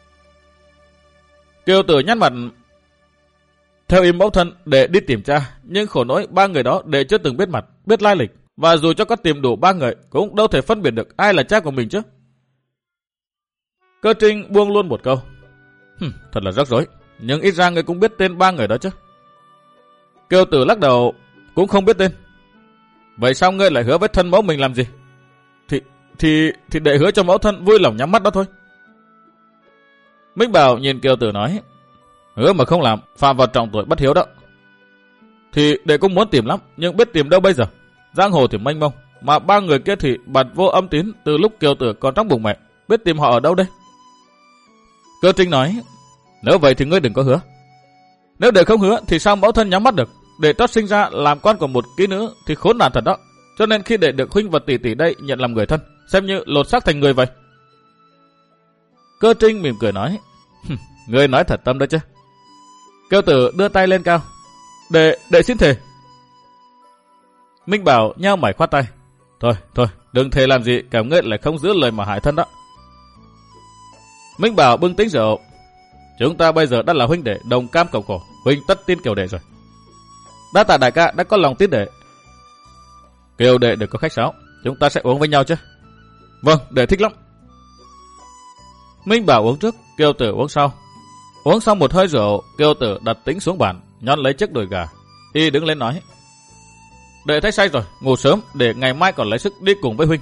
Kiều Tử nhăn mặt. Theo ý mẫu thân, đệ đi tìm cha, nhưng khổ nỗi 3 người đó đệ chưa từng biết mặt, biết lai lịch, và dù cho có tìm đủ 3 người cũng đâu thể phân biệt được ai là cha của mình chứ. Cơ Trinh buông luôn một câu. Thật là rắc rối, nhưng ít ra người cũng biết tên 3 người đó chứ. Kiều Tử lắc đầu. cũng không biết tên. Vậy sao ngươi lại hứa với thân mẫu mình làm gì? Thì để hứa cho mẫu thân vui lòng nhắm mắt đó thôi. Minh Bảo nhìn Kiều Tử nói, hứa mà không làm, phạm vào trọng tội bất hiếu đó. Thì đệ cũng muốn tìm lắm, nhưng biết tìm đâu bây giờ. Giang hồ thì mênh mông, mà ba người kia thì bật vô âm tín từ lúc Kiều Tử còn trong bụng mẹ, biết tìm họ ở đâu đây? Cơ Trinh nói, nếu vậy thì ngươi đừng có hứa. Nếu đệ không hứa thì sao mẫu thân nhắm mắt được? Đệ trót sinh ra làm con của một kỹ nữ thì khốn nạn thật đó. Cho nên khi đệ được huynh và tỷ tỷ đây nhận làm người thân, xem như lột xác thành người vậy. Cơ Trinh mỉm cười nói, ngươi nói thật tâm đó chứ. Kiều Tử đưa tay lên cao, đệ xin thề. Minh Bảo nhao mày khoát tay, thôi, đừng thề làm gì, cả ngươi lại không giữ lời mà hại thân đó. Minh Bảo bưng tính rượu, chúng ta bây giờ đã là huynh đệ đồng cam cộng khổ, huynh tất tin Kiều đệ rồi. Đa tạ đại ca đã có lòng tin đệ. Kiều đệ đừng có khách sáo, chúng ta sẽ uống với nhau chứ. Vâng, đệ thích lắm. Minh Bảo uống trước, Kiều Tử uống sau. Uống xong một hơi rượu, Kiều Tử đặt tính xuống bàn, nhón lấy chiếc đùi gà. Y đứng lên nói, đệ thấy say rồi, ngủ sớm để ngày mai còn lấy sức đi cùng với huynh.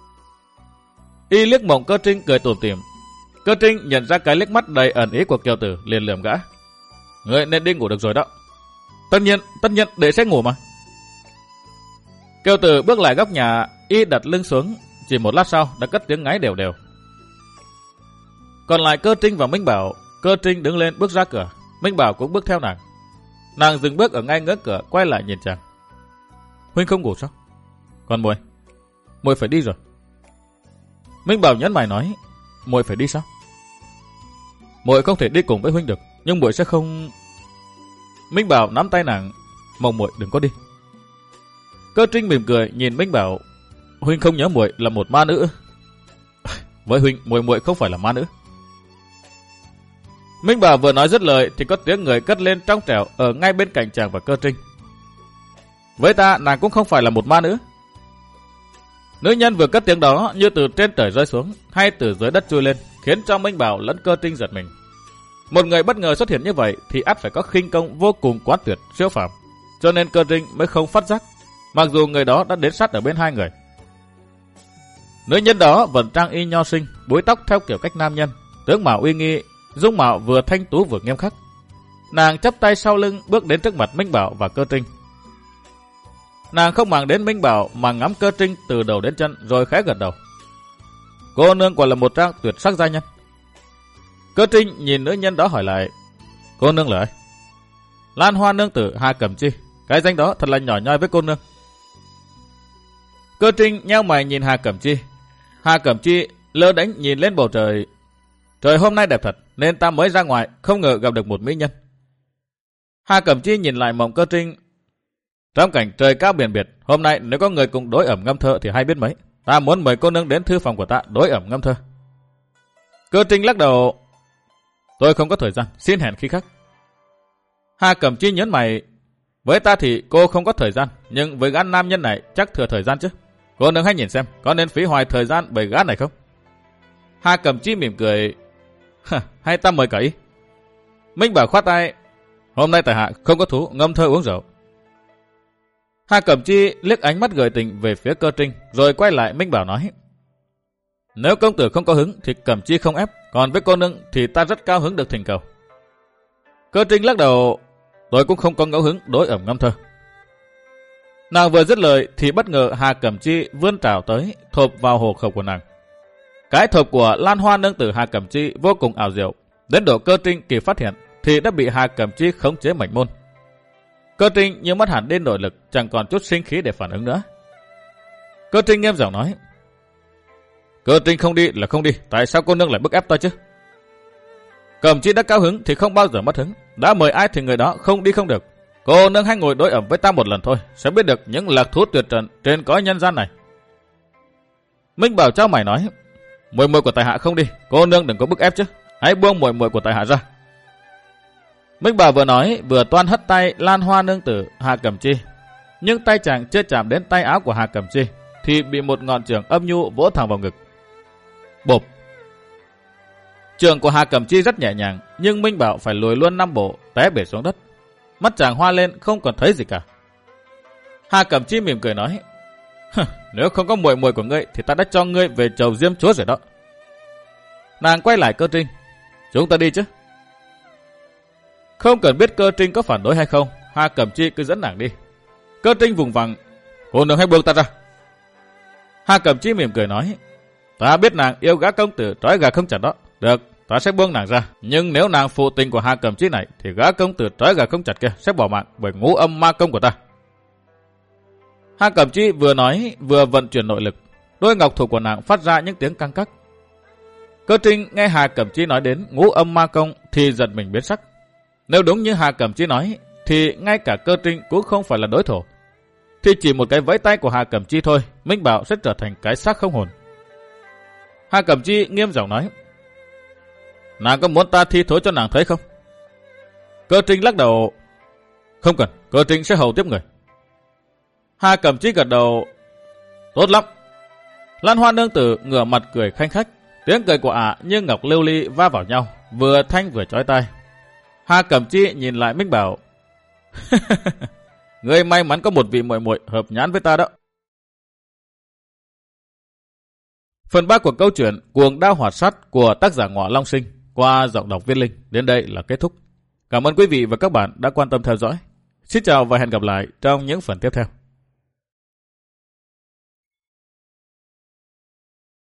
Y liếc mộng Cơ Trinh cười tủm tỉm. Cơ Trinh nhận ra cái liếc mắt đầy ẩn ý của Kiều Tử, liền lườm gã. Ngươi nên đi ngủ được rồi đó. Tất nhiên đệ sẽ ngủ mà. Kiều Tử bước lại góc nhà, y đặt lưng xuống, chỉ một lát sau đã cất tiếng ngáy đều đều. Còn lại Cơ Trinh và Minh Bảo. Cơ Trinh đứng lên bước ra cửa, Minh Bảo cũng bước theo nàng. Nàng dừng bước ở ngay ngưỡng cửa, quay lại nhìn chàng. Huynh không ngủ sao? Còn muội phải đi rồi. Minh Bảo nhấn mày nói, muội phải đi sao? Muội không thể đi cùng với huynh được, nhưng muội sẽ không. Minh Bảo nắm tay nàng, mong muội đừng có đi. Cơ Trinh mỉm cười nhìn Minh Bảo, huynh không nhớ muội là một ma nữ. Với huynh, muội không phải là ma nữ. Minh Bảo vừa nói dứt lời thì có tiếng người cất lên trong trẻo ở ngay bên cạnh chàng và Cơ Trinh. Với ta, nàng cũng không phải là một ma nữ. Nữ nhân vừa cất tiếng đó như từ trên trời rơi xuống hay từ dưới đất chui lên, khiến cho Minh Bảo lẫn Cơ Trinh giật mình. Một người bất ngờ xuất hiện như vậy thì ắt phải có khinh công vô cùng quán tuyệt, siêu phàm, cho nên Cơ Trinh mới không phát giác, mặc dù người đó đã đến sát ở bên hai người. Nữ nhân đó vẫn trang y nho sinh, búi tóc theo kiểu cách nam nhân, tướng mạo uy nghi, dung mạo vừa thanh tú vừa nghiêm khắc. Nàng chắp tay sau lưng bước đến trước mặt Minh Bảo và Cơ Trinh. Nàng không màng đến Minh Bảo mà ngắm Cơ Trinh từ đầu đến chân rồi khẽ gật đầu. Cô nương quả là một trang tuyệt sắc gia nhân. Cơ Trinh nhìn nữ nhân đó hỏi lại, cô nương là ai? Lan Hoa nương tử Hà Cẩm Chi, cái danh đó thật là nhỏ nhoi với cô nương. Cơ Trinh nheo mày nhìn Hà Cẩm Chi. Hà Cẩm Chi lơ đánh nhìn lên bầu trời. Trời hôm nay đẹp thật nên ta mới ra ngoài, không ngờ gặp được một mỹ nhân. Hà Cẩm Chi nhìn lại mộng Cơ Trinh. Trong cảnh trời cao biển biệt, hôm nay nếu có người cùng đối ẩm ngâm thơ thì hay biết mấy. Ta muốn mời cô nương đến thư phòng của ta đối ẩm ngâm thơ. Cơ Trinh lắc đầu, tôi không có thời gian, xin hẹn khi khác. Hà Cẩm Chi nhấn mày, với ta thì cô không có thời gian, nhưng với gã nam nhân này chắc thừa thời gian chứ. Cô nương hãy nhìn xem, có nên phí hoài thời gian bởi gã này không? Hà Cẩm Chi mỉm cười, hay ta mời cả ý. Minh Bảo khoát tay, hôm nay tại hạ không có thú ngâm thơ uống rượu. Hà Cẩm Chi liếc ánh mắt gợi tình về phía Cơ Trinh, rồi quay lại Minh Bảo nói, nếu công tử không có hứng thì Cẩm Chi không ép, còn với cô nương thì ta rất cao hứng được thỉnh cầu. Cơ Trinh lắc đầu, tôi cũng không có ngẫu hứng đối ẩm ngâm thơ. Nàng vừa dứt lời thì bất ngờ Hà Cẩm Chi vươn trảo tới, thộp vào hồ khẩu của nàng. Cái thộp của Lan Hoa nương tử Hà Cẩm Chi vô cùng ảo diệu, đến độ Cơ Trinh kịp phát hiện thì đã bị Hà Cẩm Chi khống chế mảnh môn. Cơ Trinh như mất hẳn đi nội lực, chẳng còn chút sinh khí để phản ứng nữa. Cơ Trinh nghiêm giọng nói, Cơ Trinh không đi là không đi, tại sao cô nương lại bức ép ta chứ? Cẩm Chi đã cao hứng thì không bao giờ mất hứng, đã mời ai thì người đó không đi không được. Cô nương hãy ngồi đối ẩm với ta một lần thôi, sẽ biết được những lạc thú tuyệt trần trên cõi nhân gian này. Minh Bảo trao mày nói, muội muội của tại hạ không đi, cô nương đừng có bức ép chứ, hãy buông muội muội của tại hạ ra. Minh Bảo vừa nói vừa toan hất tay Lan Hoa nương tử Hà Cẩm Chi, nhưng tay chàng chưa chạm đến tay áo của Hà Cẩm Chi thì bị một ngọn chưởng âm nhu vỗ thẳng vào ngực. Bộp! Chưởng của Hà Cẩm Chi rất nhẹ nhàng, nhưng Minh Bảo phải lùi luôn 5 bộ, té bể xuống đất. Mắt chàng hoa lên không còn thấy gì cả. Hà Cẩm Chi mỉm cười nói, nếu không có muội muội của ngươi thì ta đã cho ngươi về chầu Diêm Chúa rồi đó. Nàng quay lại Cơ Trinh, chúng ta đi chứ? Không cần biết Cơ Trinh có phản đối hay không, Hà Cẩm Chi cứ dẫn nàng đi. Cơ Trinh vùng vằng, cô nương hãy buông ta ra. Hà Cẩm Chi mỉm cười nói, ta biết nàng yêu gã công tử trói gà không chặt đó. Được, ta sẽ buông nàng ra. Nhưng nếu nàng phụ tình của Hà Cẩm Chi này thì gã công tử trói gà không chặt kia sẽ bỏ mạng bởi ngũ âm ma công của ta. Hà Cẩm Chi vừa nói vừa vận chuyển nội lực, đôi ngọc thủ của nàng phát ra những tiếng căng cắc. Cơ Trinh nghe Hà Cẩm Chi nói đến ngũ âm ma công thì giật mình biến sắc. Nếu đúng như Hà Cẩm Chi nói thì ngay cả Cơ Trinh cũng không phải là đối thủ. Thì chỉ một cái vẫy tay của Hà Cẩm Chi thôi, Minh Bảo sẽ trở thành cái xác không hồn. Hà Cẩm Chi nghiêm giọng nói, nàng có muốn ta thi thố cho nàng thấy không? Cơ Trinh lắc đầu, không cần, Cơ Trinh sẽ hầu tiếp người. Hà Cẩm Chi gật đầu, tốt lắm. Lan Hoa nương tử ngửa mặt cười khanh khách, tiếng cười của ả như ngọc lưu ly va vào nhau, vừa thanh vừa chói tai. Hà Cẩm Chi nhìn lại Minh Bảo, ngươi may mắn có một vị muội muội hợp nhãn với ta đó. Phần 3 của câu chuyện Cuồng Đao Hỏa Sát của tác giả Ngọ Long Sinh qua giọng đọc Viên Linh đến đây là kết thúc. Cảm ơn quý vị và các bạn đã quan tâm theo dõi. Xin chào và hẹn gặp lại trong những phần tiếp theo.